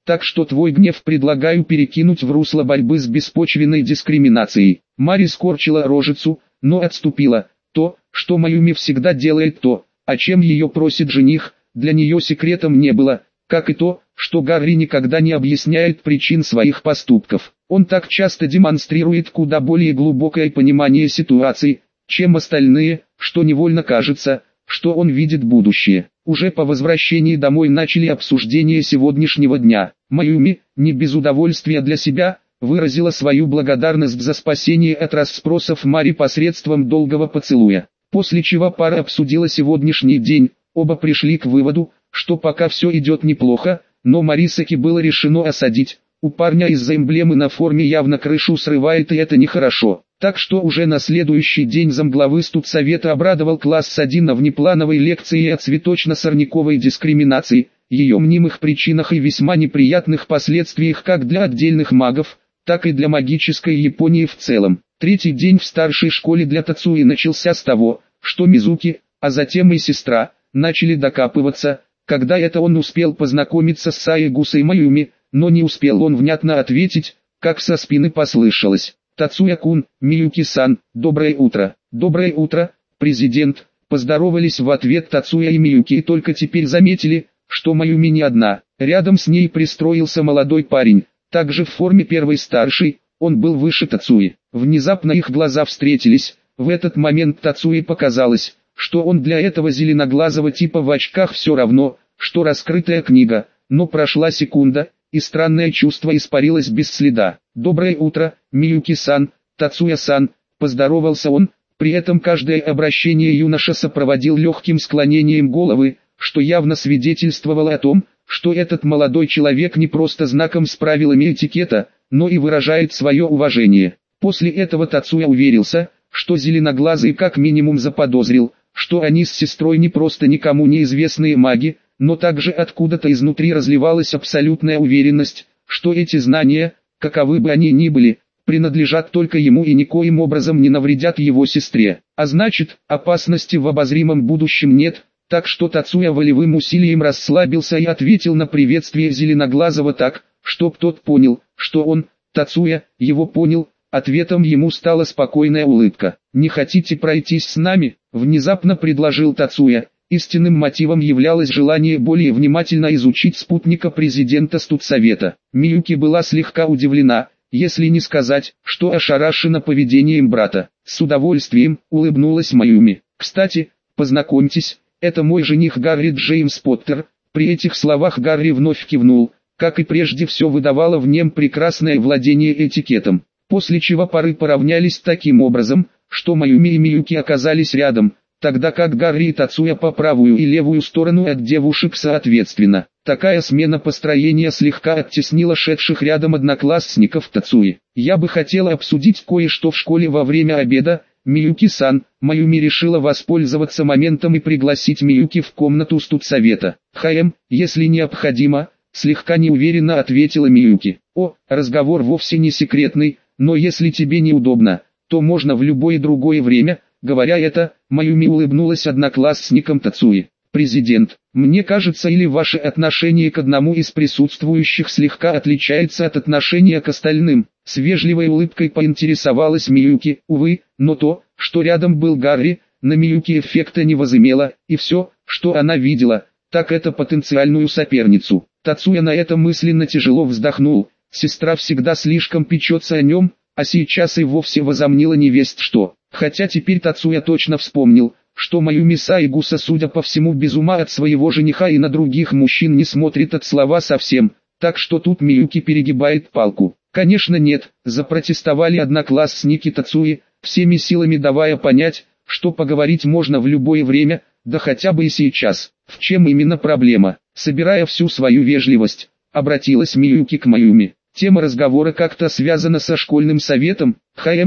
так что твой гнев предлагаю перекинуть в русло борьбы с беспочвенной дискриминацией. Мари скорчила рожицу, но отступила. То, что Маюми всегда делает то, о чем ее просит жених, для нее секретом не было, как и то, что Гарри никогда не объясняет причин своих поступков. Он так часто демонстрирует куда более глубокое понимание ситуации, чем остальные, что невольно кажется, что он видит будущее. Уже по возвращении домой начали обсуждение сегодняшнего дня. Маюми, не без удовольствия для себя, выразила свою благодарность за спасение от расспросов Мари посредством долгого поцелуя. После чего пара обсудила сегодняшний день, оба пришли к выводу, что пока все идет неплохо, но Марисаки было решено осадить. У парня из-за эмблемы на форме явно крышу срывает, и это нехорошо. Так что уже на следующий день замглавы студсовета обрадовал класс 1 на внеплановой лекции о цветочно-сорняковой дискриминации, ее мнимых причинах и весьма неприятных последствиях как для отдельных магов, так и для магической Японии в целом. Третий день в старшей школе для Тацуи начался с того, что Мизуки, а затем и сестра, начали докапываться, когда это он успел познакомиться с Саегусой Маюми, но не успел он внятно ответить, как со спины послышалось: «Тацуя-кун, Миюки-сан, доброе утро». «Доброе утро, президент», поздоровались в ответ Тацуя и Миюки и только теперь заметили, что Маюми не одна. Рядом с ней пристроился молодой парень, также в форме первой старшей, он был выше Тацуи. Внезапно их глаза встретились, в этот момент Тацуи показалось, что он для этого зеленоглазого типа в очках все равно, что раскрытая книга, но прошла секунда, и странное чувство испарилось без следа. «Доброе утро, Миюки-сан, Тацуя-сан», поздоровался он, при этом каждое обращение юноша сопроводил легким склонением головы, что явно свидетельствовало о том, что этот молодой человек не просто знаком с правилами этикета, но и выражает свое уважение. После этого Тацуя уверился, что зеленоглазый как минимум заподозрил, что они с сестрой не просто никому неизвестные маги, но также откуда-то изнутри разливалась абсолютная уверенность, что эти знания, каковы бы они ни были, принадлежат только ему и никоим образом не навредят его сестре. А значит, опасности в обозримом будущем нет, так что Тацуя волевым усилием расслабился и ответил на приветствие зеленоглазого так, чтоб тот понял, что он, Тацуя, его понял. Ответом ему стала спокойная улыбка. «Не хотите пройтись с нами?» – внезапно предложил Тацуя. Истинным мотивом являлось желание более внимательно изучить спутника президента студсовета. Миюки была слегка удивлена, если не сказать, что ошарашена поведением брата. «С удовольствием», – улыбнулась Маюми. «Кстати, познакомьтесь, это мой жених Гарри Джеймс Поттер». При этих словах Гарри вновь кивнул, как и прежде все выдавало в нем прекрасное владение этикетом. После чего пары поравнялись таким образом, что Маюми и Миюки оказались рядом, тогда как Гарри и Тацуя по правую и левую сторону от девушек соответственно. Такая смена построения слегка оттеснила шедших рядом одноклассников Тацуи. «Я бы хотела обсудить кое-что в школе во время обеда, Миюки-сан». Маюми решила воспользоваться моментом и пригласить Миюки в комнату студсовета. Если необходимо», слегка неуверенно ответила Миюки. «О, разговор вовсе не секретный. Но если тебе неудобно, то можно в любое другое время». Говоря это, Маюми улыбнулась одноклассникам Тацуи. «Президент, мне кажется, или ваше отношение к одному из присутствующих слегка отличается от отношения к остальным?» С вежливой улыбкой поинтересовалась Миюки. Увы, но то, что рядом был Гарри, на Миюки эффекта не возымело, и все, что она видела, так это потенциальную соперницу. Тацуя на это мысленно тяжело вздохнул. Сестра всегда слишком печется о нем, а сейчас и вовсе возомнила невесть что. Хотя теперь Тацуя точно вспомнил, что Маюми Саегуса, судя по всему, без ума от своего жениха и на других мужчин не смотрит от слова совсем, так что тут Миюки перегибает палку. «Конечно нет», запротестовали одноклассники Тацуи, всеми силами давая понять, что поговорить можно в любое время, да хотя бы и сейчас. В чем именно проблема? Собирая всю свою вежливость, обратилась Миюки к Маюми. Тема разговора как-то связана со школьным советом.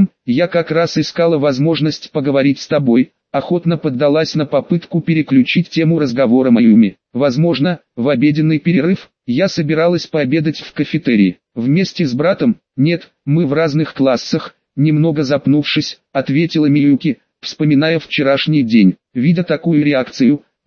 Я как раз искала возможность поговорить с тобой. Охотно поддалась на попытку переключить тему разговора Маюми. Возможно, в обеденный перерыв. Я собиралась пообедать в кафетерии. Вместе с братом. Нет, мы в разных классах. Немного запнувшись, ответила Миюки, вспоминая вчерашний день. Видя такую реакцию,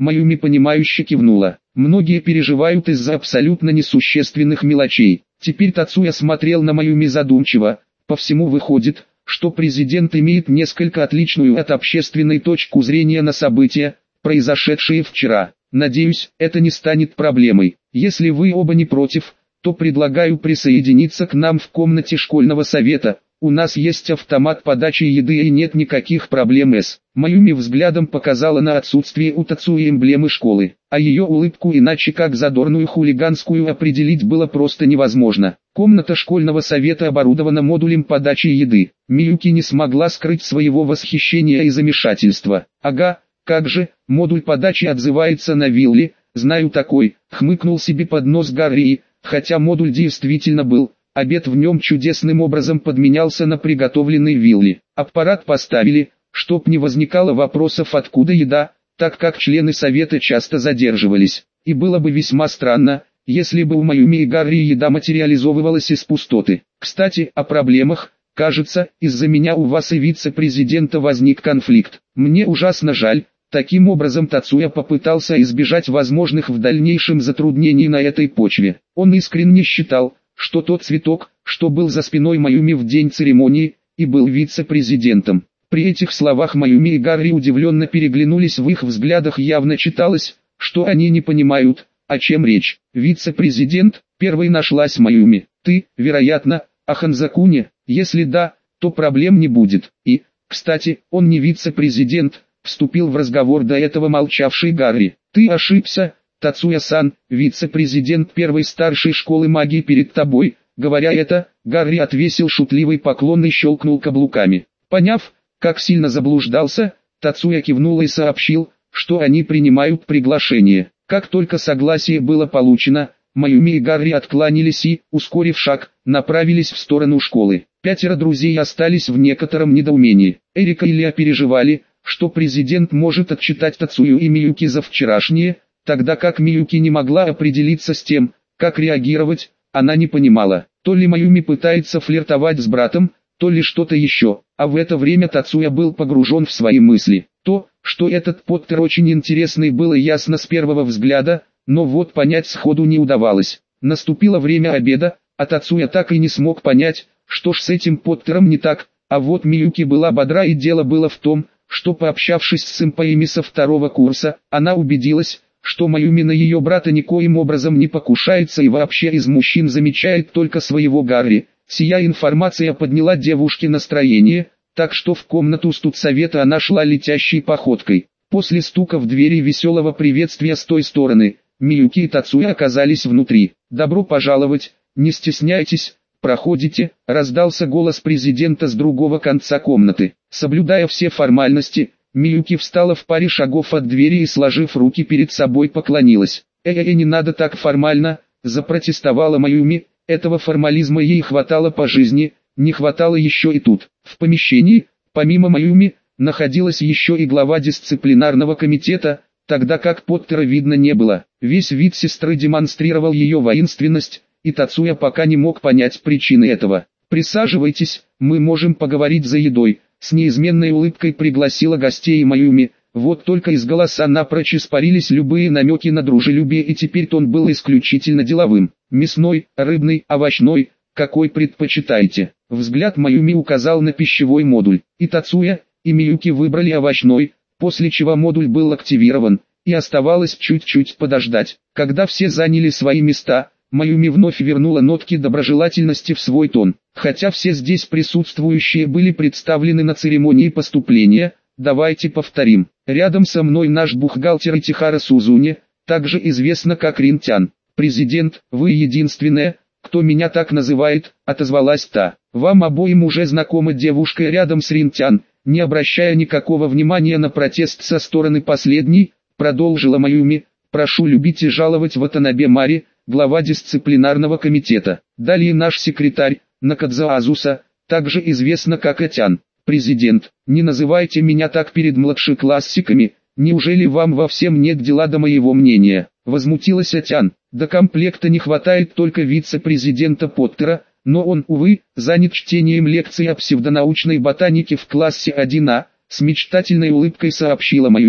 Маюми понимающе кивнула. Многие переживают из-за абсолютно несущественных мелочей. Теперь Тацуя смотрел на Маюми задумчиво. По всему выходит, что президент имеет несколько отличную от общественной точку зрения на события, произошедшие вчера. Надеюсь, это не станет проблемой. Если вы оба не против, то предлагаю присоединиться к нам в комнате школьного совета. У нас есть автомат подачи еды и нет никаких проблем с. Маюми взглядом показала на отсутствие у Тацуи эмблемы школы, а ее улыбку иначе как задорную хулиганскую определить было просто невозможно. Комната школьного совета оборудована модулем подачи еды. Миюки не смогла скрыть своего восхищения и замешательства. Ага, как же, модуль подачи отзывается на вилли, знаю такой, хмыкнул себе под нос Гарри, хотя модуль действительно был. Обед в нем чудесным образом подменялся на приготовленной вилле. Аппарат поставили, чтоб не возникало вопросов откуда еда, так как члены совета часто задерживались. И было бы весьма странно, если бы у Маюми и Гарри еда материализовывалась из пустоты. Кстати, о проблемах. Кажется, из-за меня у вас и вице-президента возник конфликт. Мне ужасно жаль. Таким образом Тацуя попытался избежать возможных в дальнейшем затруднений на этой почве. Он искренне считал, что тот цветок, что был за спиной Маюми в день церемонии, и был вице-президентом. При этих словах Маюми и Гарри удивленно переглянулись, в их взглядах явно читалось, что они не понимают, о чем речь. Вице-президент, первой нашлась Маюми. Ты, вероятно, о Ханзакуне, если да, то проблем не будет. И, кстати, он не вице-президент, вступил в разговор до этого молчавший Гарри. Ты ошибся. Тацуя-сан, вице-президент первой старшей школы магии перед тобой. Говоря это, Гарри отвесил шутливый поклон и щелкнул каблуками. Поняв, как сильно заблуждался, Тацуя кивнул и сообщил, что они принимают приглашение. Как только согласие было получено, Маюми и Гарри откланялись и, ускорив шаг, направились в сторону школы. 5 друзей остались в некотором недоумении. Эрика и Леа переживали, что президент может отчитать Тацую и Миюки за вчерашнее, тогда как Миюки не могла определиться с тем, как реагировать. Она не понимала, то ли Маюми пытается флиртовать с братом, то ли что-то еще, а в это время Тацуя был погружен в свои мысли. То, что этот Поттер очень интересный, было ясно с первого взгляда, но вот понять сходу не удавалось. Наступило время обеда, а Тацуя так и не смог понять, что ж с этим Поттером не так, а вот Миюки была бодра, и дело было в том, что пообщавшись с сэмпаями со 2-го курса, она убедилась, что Маюми на ее брата никоим образом не покушается и вообще из мужчин замечает только своего Гарри. Сия информация подняла девушке настроение, так что в комнату студсовета она шла летящей походкой. После стука в двери и веселого приветствия с той стороны, Миюки и Тацуя оказались внутри. «Добро пожаловать, не стесняйтесь, проходите», — раздался голос президента с другого конца комнаты. Соблюдая все формальности, Миюки встала в паре шагов от двери и, сложив руки перед собой, поклонилась. Не надо так формально», — запротестовала Маюми. Этого формализма ей хватало по жизни, не хватало еще и тут. В помещении, помимо Маюми, находилась еще и глава дисциплинарного комитета, тогда как Поттера видно не было. Весь вид сестры демонстрировал ее воинственность, и Тацуя пока не мог понять причины этого. «Присаживайтесь, мы можем поговорить за едой», — с неизменной улыбкой пригласила гостей Маюми. Вот только из голоса напрочь испарились любые намеки на дружелюбие, и теперь тон был исключительно деловым. «Мясной, рыбный, овощной, какой предпочитаете?» Взгляд Маюми указал на пищевой модуль. И Тацуя, и Миюки выбрали овощной, после чего модуль был активирован, и оставалось чуть-чуть подождать. Когда все заняли свои места, Маюми вновь вернула нотки доброжелательности в свой тон. Хотя все здесь присутствующие были представлены на церемонии поступления, давайте повторим. Рядом со мной наш бухгалтер Итихара Сузуни, также известна как Рин-тян. Президент, вы единственная, кто меня так называет, отозвалась та. Вам обоим уже знакома девушка рядом с Рин-тян. Не обращая никакого внимания на протест со стороны последней, продолжила Маюми. Прошу любить и жаловать Ватанабе Мари, глава дисциплинарного комитета. Далее наш секретарь, Накадза Азуса, также известна как Этян. Президент, не называйте меня так перед младшеклассиками, неужели вам во всем нет дела до моего мнения? Возмутилась Этян. До комплекта не хватает только вице-президента Поттера, но он, увы, занят чтением лекций о псевдонаучной ботанике в классе 1А, с мечтательной улыбкой сообщила Маюми.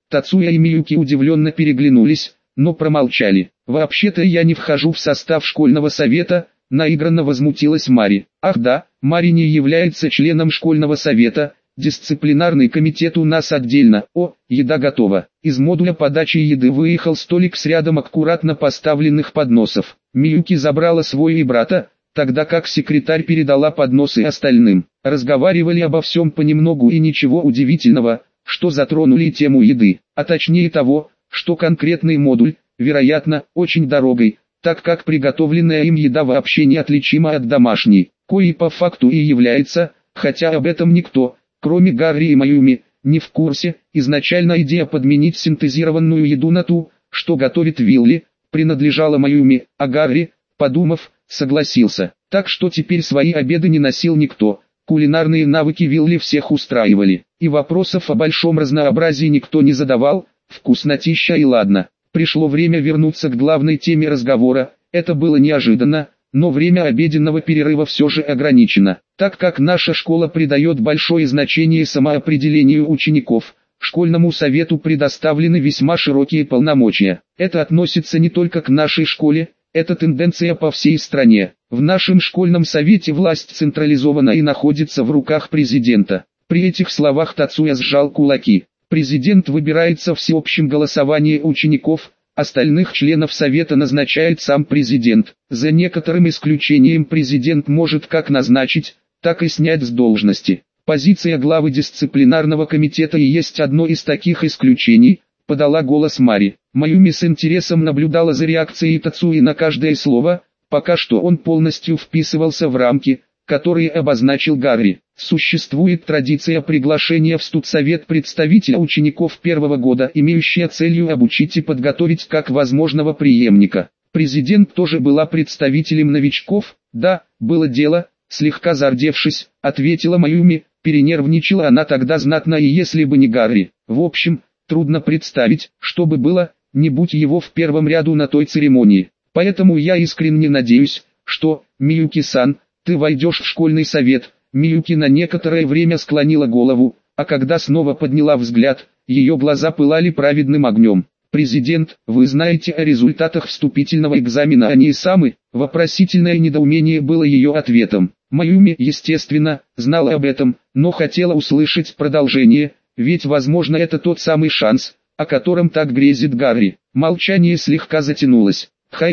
Тацуя и Миюки удивленно переглянулись, но промолчали. «Вообще-то я не вхожу в состав школьного совета», — наигранно возмутилась Мари. «Ах да, Мари не является членом школьного совета, дисциплинарный комитет у нас отдельно. О, еда готова». Из модуля подачи еды выехал столик с рядом аккуратно поставленных подносов. Миюки забрала свой и брата, тогда как секретарь передала подносы остальным. Разговаривали обо всем понемногу и ничего удивительного, что затронули тему еды, а точнее того, что конкретный модуль, вероятно, очень дорогой, так как приготовленная им еда вообще неотличима от домашней, коей по факту и является, хотя об этом никто, кроме Гарри и Маюми, не в курсе. Изначально идея подменить синтезированную еду на ту, что готовит Вилли, принадлежала Маюми, а Гарри, подумав, согласился. Так что теперь свои обеды не носил никто. Кулинарные навыки Вилли всех устраивали, и вопросов о большом разнообразии никто не задавал. Вкуснотища и ладно. Пришло время вернуться к главной теме разговора. Это было неожиданно, но время обеденного перерыва все же ограничено. Так как наша школа придает большое значение самоопределению учеников, школьному совету предоставлены весьма широкие полномочия. Это относится не только к нашей школе, это тенденция по всей стране. В нашем школьном совете власть централизована и находится в руках президента. При этих словах Тацуя сжал кулаки. Президент выбирается всеобщим голосованием учеников, остальных членов совета назначает сам президент. За некоторым исключением президент может как назначить, так и снять с должности. Позиция главы дисциплинарного комитета и есть одно из таких исключений, подала голос Мари. Маюми с интересом наблюдала за реакцией Тацуи на каждое слово, пока что он полностью вписывался в рамки, которые обозначил Гарри. Существует традиция приглашения в студсовет представителя учеников первого года, имеющая целью обучить и подготовить как возможного преемника. Президент тоже была представителем новичков. «Да, было дело», слегка зардевшись, ответила Маюми. Перенервничала она тогда знатно, и если бы не Гарри. В общем, трудно представить, что бы было, не будь его в первом ряду на той церемонии. Поэтому я искренне надеюсь, что, Миюки-сан, ты войдешь в школьный совет. Миюки на некоторое время склонила голову, а когда снова подняла взгляд, ее глаза пылали праведным огнем. «Президент, вы знаете о результатах вступительного экзамена, они и самы?» Вопросительное недоумение было ее ответом. Маюми, естественно, знала об этом, но хотела услышать продолжение, ведь возможно это тот самый шанс, о котором так грезит Гарри. Молчание слегка затянулось.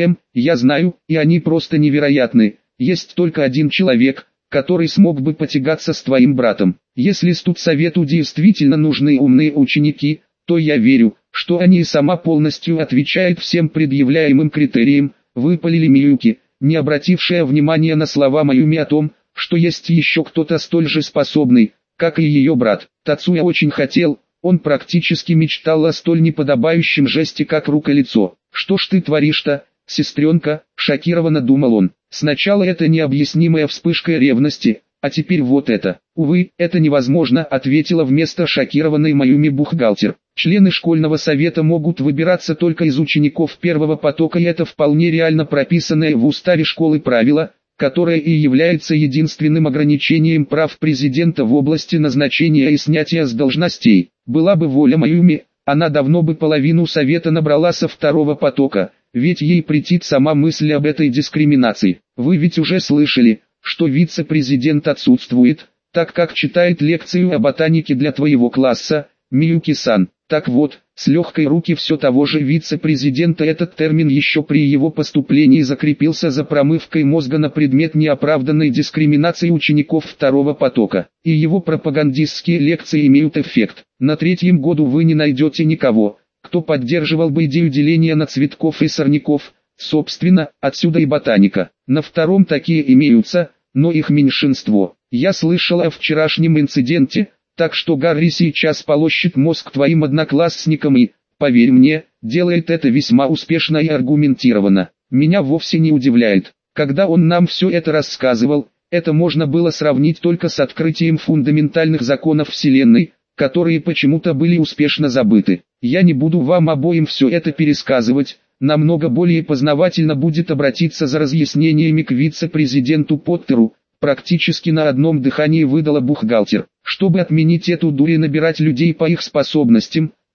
Я знаю, и они просто невероятны. Есть только один человек, который смог бы потягаться с твоим братом. Если студсовету действительно нужны умные ученики, то я верю, что они и сама полностью отвечают всем предъявляемым критериям», выпалили Миюки, не обратившая внимания на слова Маюми о том, что есть еще кто-то столь же способный, как и ее брат. Тацуя очень хотел, он практически мечтал о столь неподобающем жесте, как руколицо. «Что ж ты творишь-то, сестренка?» – шокированно думал он. «Сначала это необъяснимая вспышка ревности, а теперь вот это». «Увы, это невозможно», – ответила вместо шокированной Маюми бухгалтер. «Члены школьного совета могут выбираться только из учеников первого потока, и это вполне реально прописанное в уставе школы правило, которое и является единственным ограничением прав президента в области назначения и снятия с должностей. Была бы воля Маюми, она давно бы половину совета набрала со второго потока, ведь ей претит сама мысль об этой дискриминации. Вы ведь уже слышали, что вице-президент отсутствует, так как читает лекцию о ботанике для твоего класса, Миюки-сан. Так вот, с легкой руки все того же вице-президента этот термин еще при его поступлении закрепился за промывкой мозга на предмет неоправданной дискриминации учеников второго потока. И его пропагандистские лекции имеют эффект. На третьем году вы не найдете никого, кто поддерживал бы идею деления на цветков и сорняков, собственно, отсюда и ботаника. На втором такие имеются, но их меньшинство. Я слышал о вчерашнем инциденте, так что Гарри сейчас полощет мозг твоим одноклассникам и, поверь мне, делает это весьма успешно и аргументированно. Меня вовсе не удивляет. Когда он нам все это рассказывал, это можно было сравнить только с открытием фундаментальных законов Вселенной, которые почему-то были успешно забыты. Я не буду вам обоим все это пересказывать, намного более познавательно будет обратиться за разъяснениями к вице-президенту Поттеру. Практически на одном дыхании выдала бухгалтер. Чтобы отменить эту дурь и набирать людей по их способностям,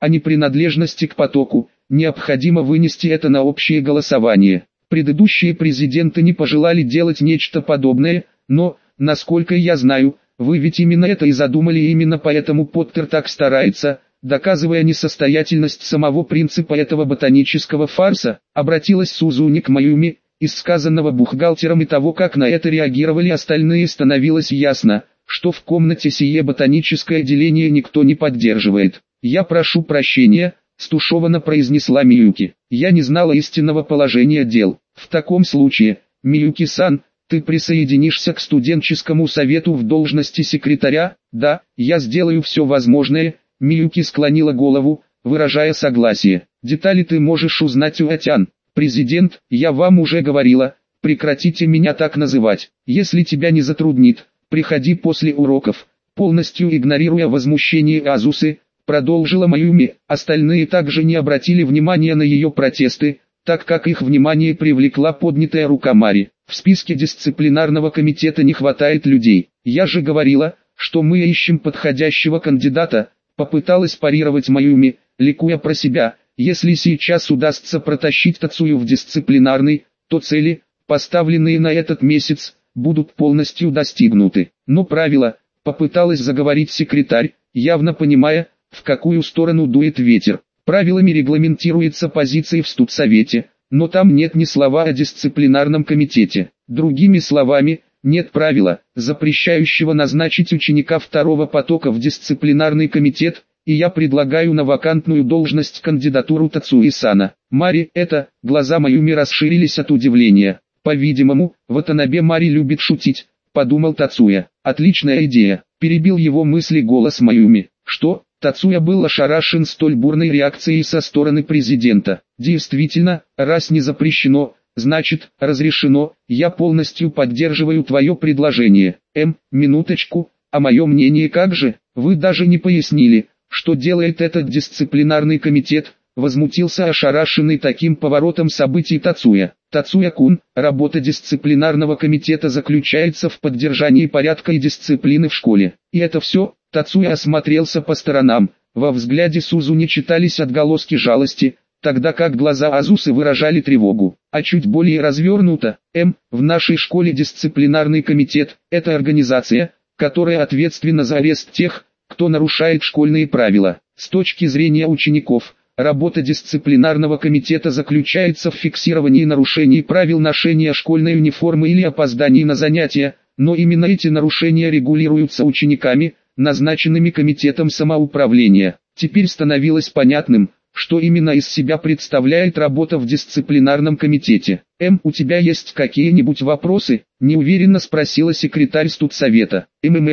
а не принадлежности к потоку. Необходимо вынести это на общее голосование. Предыдущие президенты не пожелали делать нечто подобное, но, насколько я знаю, вы ведь именно это и задумали, и именно поэтому Поттер так старается, доказывая несостоятельность самого принципа этого ботанического фарса, обратилась Сузуни к Майюми. Из сказанного бухгалтером и того, как на это реагировали остальные, становилось ясно, что в комнате сие ботаническое деление никто не поддерживает. «Я прошу прощения», — стушевано произнесла Миюки. «Я не знала истинного положения дел. В таком случае, Миюки-сан, ты присоединишься к студенческому совету в должности секретаря?» «Да, я сделаю все возможное», — Миюки склонила голову, выражая согласие. «Детали ты можешь узнать у Атян. Президент, я вам уже говорила, прекратите меня так называть. Если тебя не затруднит, приходи после уроков». Полностью игнорируя возмущение Азусы, продолжила Майюми. Остальные также не обратили внимания на ее протесты, так как их внимание привлекла поднятая рука Мари. «В списке дисциплинарного комитета не хватает людей. Я же говорила, что мы ищем подходящего кандидата», — попыталась парировать Майюми, ликуя про себя. «Если сейчас удастся протащить Тацую в дисциплинарный, то цели, поставленные на этот месяц, будут полностью достигнуты». «Но правило», — попыталась заговорить секретарь, явно понимая, в какую сторону дует ветер. «Правилами регламентируется позиция в студсовете, но там нет ни слова о дисциплинарном комитете. Другими словами, нет правила, запрещающего назначить ученика второго потока в дисциплинарный комитет, и я предлагаю на вакантную должность кандидатуру Тацуи-сана». «Мари, это...» Глаза Майюми расширились от удивления. «По-видимому, Ватанабе Мари любит шутить», — подумал Тацуя. «Отличная идея», — перебил его мысли голос Майюми. «Что?» Тацуя был ошарашен столь бурной реакцией со стороны президента. «Действительно, раз не запрещено, значит, разрешено. Я полностью поддерживаю твое предложение». Минуточку, а мое мнение как же? Вы даже не пояснили, что делает этот дисциплинарный комитет», — возмутился ошарашенный таким поворотом событий Тацуя. «Тацуя-кун, работа дисциплинарного комитета заключается в поддержании порядка и дисциплины в школе. И это все?» Тацуя осмотрелся по сторонам. Во взгляде Сузуни читались отголоски жалости, тогда как глаза Азусы выражали тревогу. А чуть более развернуто, в нашей школе дисциплинарный комитет – это организация, которая ответственна за арест тех, кто нарушает школьные правила. С точки зрения учеников, работа дисциплинарного комитета заключается в фиксировании нарушений правил ношения школьной униформы или опозданий на занятия, но именно эти нарушения регулируются учениками, назначенными комитетом самоуправления. Теперь становилось понятным, что именно из себя представляет работа в дисциплинарном комитете. «У тебя есть какие-нибудь вопросы?» – неуверенно спросила секретарь студсовета.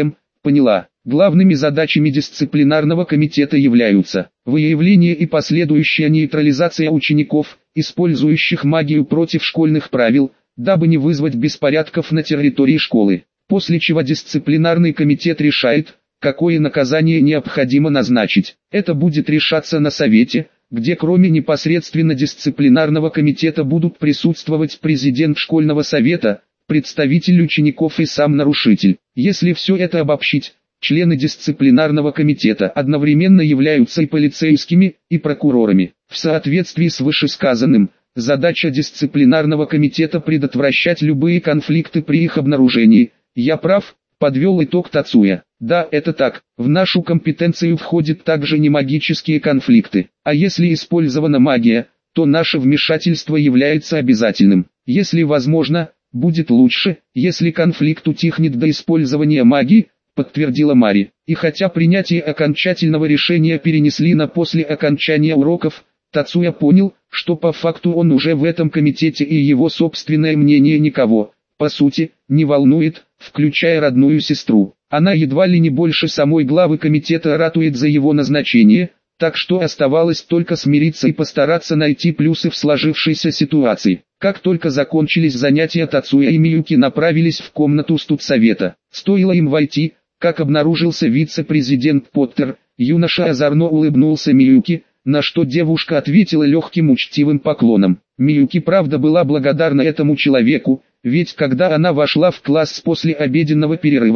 Поняла. Главными задачами дисциплинарного комитета являются выявление и последующая нейтрализация учеников, использующих магию против школьных правил, дабы не вызвать беспорядков на территории школы. После чего дисциплинарный комитет решает, какое наказание необходимо назначить. Это будет решаться на совете, где кроме непосредственно дисциплинарного комитета будут присутствовать президент школьного совета, представитель учеников и сам нарушитель. Если все это обобщить, члены дисциплинарного комитета одновременно являются и полицейскими, и прокурорами. В соответствии с вышесказанным, задача дисциплинарного комитета предотвращать любые конфликты при их обнаружении. «Я прав», — подвел итог Тацуя. «Да, это так. В нашу компетенцию входят также немагические конфликты. А если использована магия, то наше вмешательство является обязательным. Если возможно, будет лучше, если конфликт утихнет до использования магии», — подтвердила Мари. И хотя принятие окончательного решения перенесли на после окончания уроков, Тацуя понял, что по факту он уже в этом комитете и его собственное мнение никого, по сути, не волнует, включая родную сестру. Она едва ли не больше самой главы комитета ратует за его назначение, так что оставалось только смириться и постараться найти плюсы в сложившейся ситуации. Как только закончились занятия, Тацуя и Миюки направились в комнату студсовета. Стоило им войти, как обнаружился вице-президент Поттер. Юноша озорно улыбнулся Миюки, на что девушка ответила легким учтивым поклоном. Миюки правда была благодарна этому человеку, ведь когда она вошла в класс после обеденного перерыва,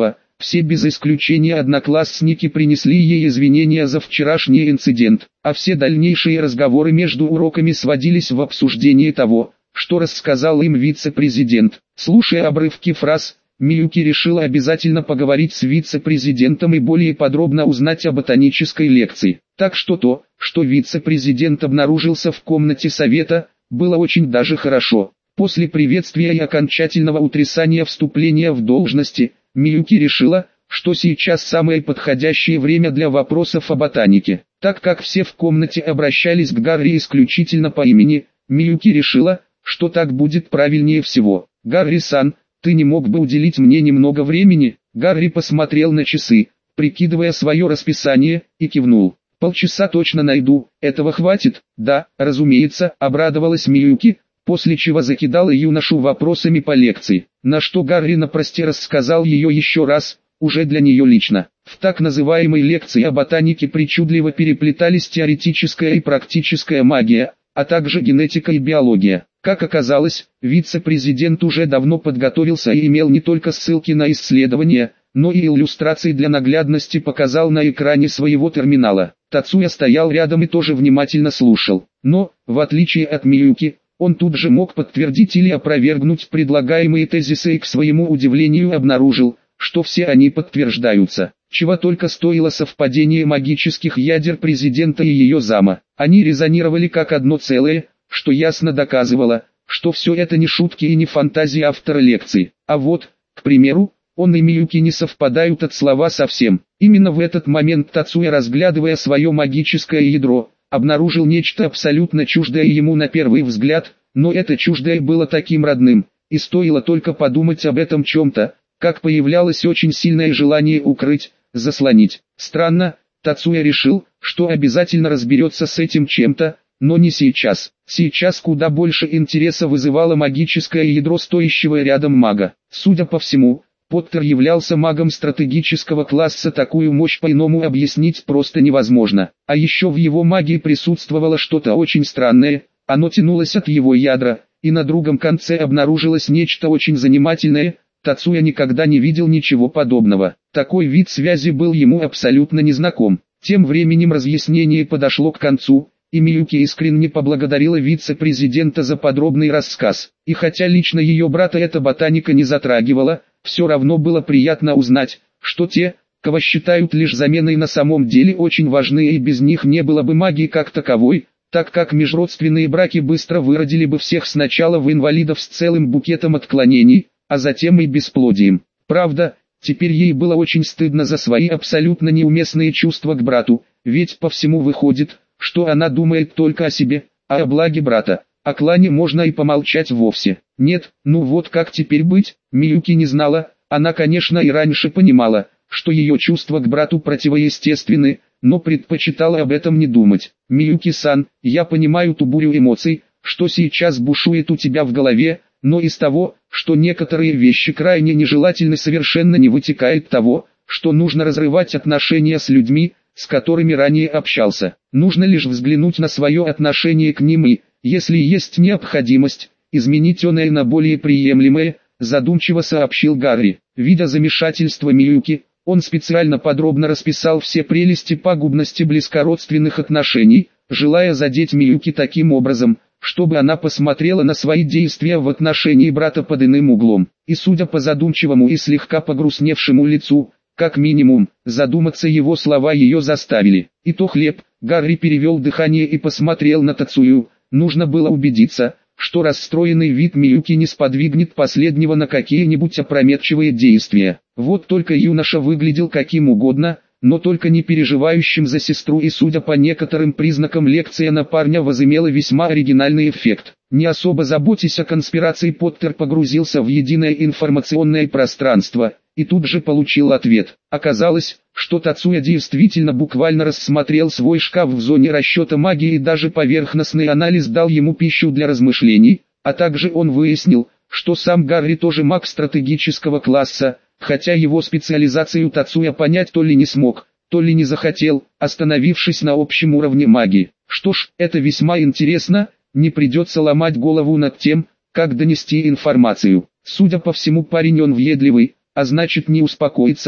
Все без исключения одноклассники принесли ей извинения за вчерашний инцидент, а все дальнейшие разговоры между уроками сводились в обсуждении того, что рассказал им вице-президент. Слушая обрывки фраз, Миюки решила обязательно поговорить с вице-президентом и более подробно узнать о ботанической лекции. Так что то, что вице-президент обнаружился в комнате совета, было очень даже хорошо. После приветствия и окончательного утрясания вступления в должности, Миюки решила, что сейчас самое подходящее время для вопросов о ботанике. Так как все в комнате обращались к Гарри исключительно по имени, Миюки решила, что так будет правильнее всего. «Гарри-сан, ты не мог бы уделить мне немного времени?» Гарри посмотрел на часы, прикидывая свое расписание, и кивнул. «Полчаса точно найду, этого хватит?» «Да, разумеется», — обрадовалась Миюки, после чего закидала юношу вопросами по лекции, на что Гарри напросте рассказал ее еще раз, уже для нее лично. В так называемой лекции о ботанике причудливо переплетались теоретическая и практическая магия, а также генетика и биология. Как оказалось, вице-президент уже давно подготовился и имел не только ссылки на исследования, но и иллюстрации для наглядности показал на экране своего терминала. Тацуя стоял рядом и тоже внимательно слушал. Но, в отличие от Миюки, он тут же мог подтвердить или опровергнуть предлагаемые тезисы и к своему удивлению обнаружил, что все они подтверждаются. Чего только стоило совпадение магических ядер президента и ее зама. Они резонировали как одно целое, что ясно доказывало, что все это не шутки и не фантазии автора лекции. А вот, к примеру, он и Миюки не совпадают от слова совсем. Именно в этот момент Тацуя, разглядывая свое магическое ядро, обнаружил нечто абсолютно чуждое ему на первый взгляд, но это чуждое было таким родным, и стоило только подумать об этом чем-то, как появлялось очень сильное желание укрыть, заслонить. Странно, Тацуя решил, что обязательно разберется с этим чем-то, но не сейчас. Сейчас куда больше интереса вызывало магическое ядро стоящего рядом мага. Судя по всему, Поттер являлся магом стратегического класса, такую мощь по-иному объяснить просто невозможно. А еще в его магии присутствовало что-то очень странное, оно тянулось от его ядра, и на другом конце обнаружилось нечто очень занимательное. Тацуя никогда не видел ничего подобного. Такой вид связи был ему абсолютно незнаком. Тем временем разъяснение подошло к концу, и Миюки искренне поблагодарила вице-президента за подробный рассказ. И хотя лично ее брата эта ботаника не затрагивала, все равно было приятно узнать, что те, кого считают лишь заменой, на самом деле очень важны, и без них не было бы магии как таковой, так как межродственные браки быстро выродили бы всех сначала в инвалидов с целым букетом отклонений, а затем и бесплодием. Правда, теперь ей было очень стыдно за свои абсолютно неуместные чувства к брату, ведь по всему выходит, что она думает только о себе, а о благе брата. О клане можно и помолчать вовсе. Нет, ну вот как теперь быть? Миюки не знала, она конечно и раньше понимала, что ее чувства к брату противоестественны, но предпочитала об этом не думать. Миюки-сан, я понимаю ту бурю эмоций, что сейчас бушует у тебя в голове, но из того, что некоторые вещи крайне нежелательны, совершенно не вытекает того, что нужно разрывать отношения с людьми, с которыми ранее общался. Нужно лишь взглянуть на свое отношение к ним и, если есть необходимость, изменить оное на более приемлемое, задумчиво сообщил Гарри. Видя замешательство Миюки, он специально подробно расписал все прелести пагубности близкородственных отношений, желая задеть Миюки таким образом, чтобы она посмотрела на свои действия в отношении брата под иным углом. И судя по задумчивому и слегка погрустневшему лицу, как минимум, задуматься его слова ее заставили. И то хлеб. Гарри перевел дыхание и посмотрел на Тацую. Нужно было убедиться, что расстроенный вид Миюки не сподвигнет последнего на какие-нибудь опрометчивые действия. Вот только юноша выглядел каким угодно, но только не переживающим за сестру, и судя по некоторым признакам лекция на парня возымела весьма оригинальный эффект. Не особо заботясь о конспирации, Поттер погрузился в единое информационное пространство, и тут же получил ответ. Оказалось, что Тацуя действительно буквально рассмотрел свой шкаф в зоне расчета магии, и даже поверхностный анализ дал ему пищу для размышлений, а также он выяснил, что сам Гарри тоже маг стратегического класса, хотя его специализацию Тацуя понять то ли не смог, то ли не захотел, остановившись на общем уровне магии. Что ж, это весьма интересно, не придется ломать голову над тем, как донести информацию. Судя по всему, парень он въедливый, а значит не успокоится,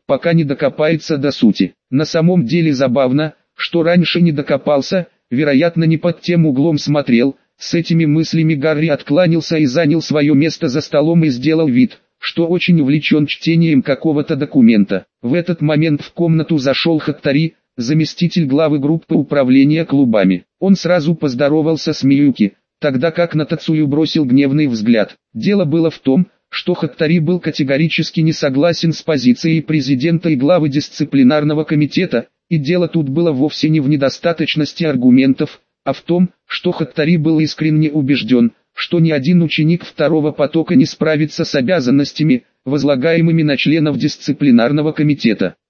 пока не докопается до сути. На самом деле забавно, что раньше не докопался, вероятно не под тем углом смотрел. С этими мыслями Гарри откланялся и занял свое место за столом и сделал вид, что очень увлечен чтением какого-то документа. В этот момент в комнату зашел Хаттари, заместитель главы группы управления клубами. Он сразу поздоровался с Миюки, тогда как на Тацую бросил гневный взгляд. Дело было в том, что Хаттари был категорически не согласен с позицией президента и главы дисциплинарного комитета, и дело тут было вовсе не в недостаточности аргументов, а в том, что Хаттари был искренне убежден, что ни один ученик второго потока не справится с обязанностями, возлагаемыми на членов дисциплинарного комитета.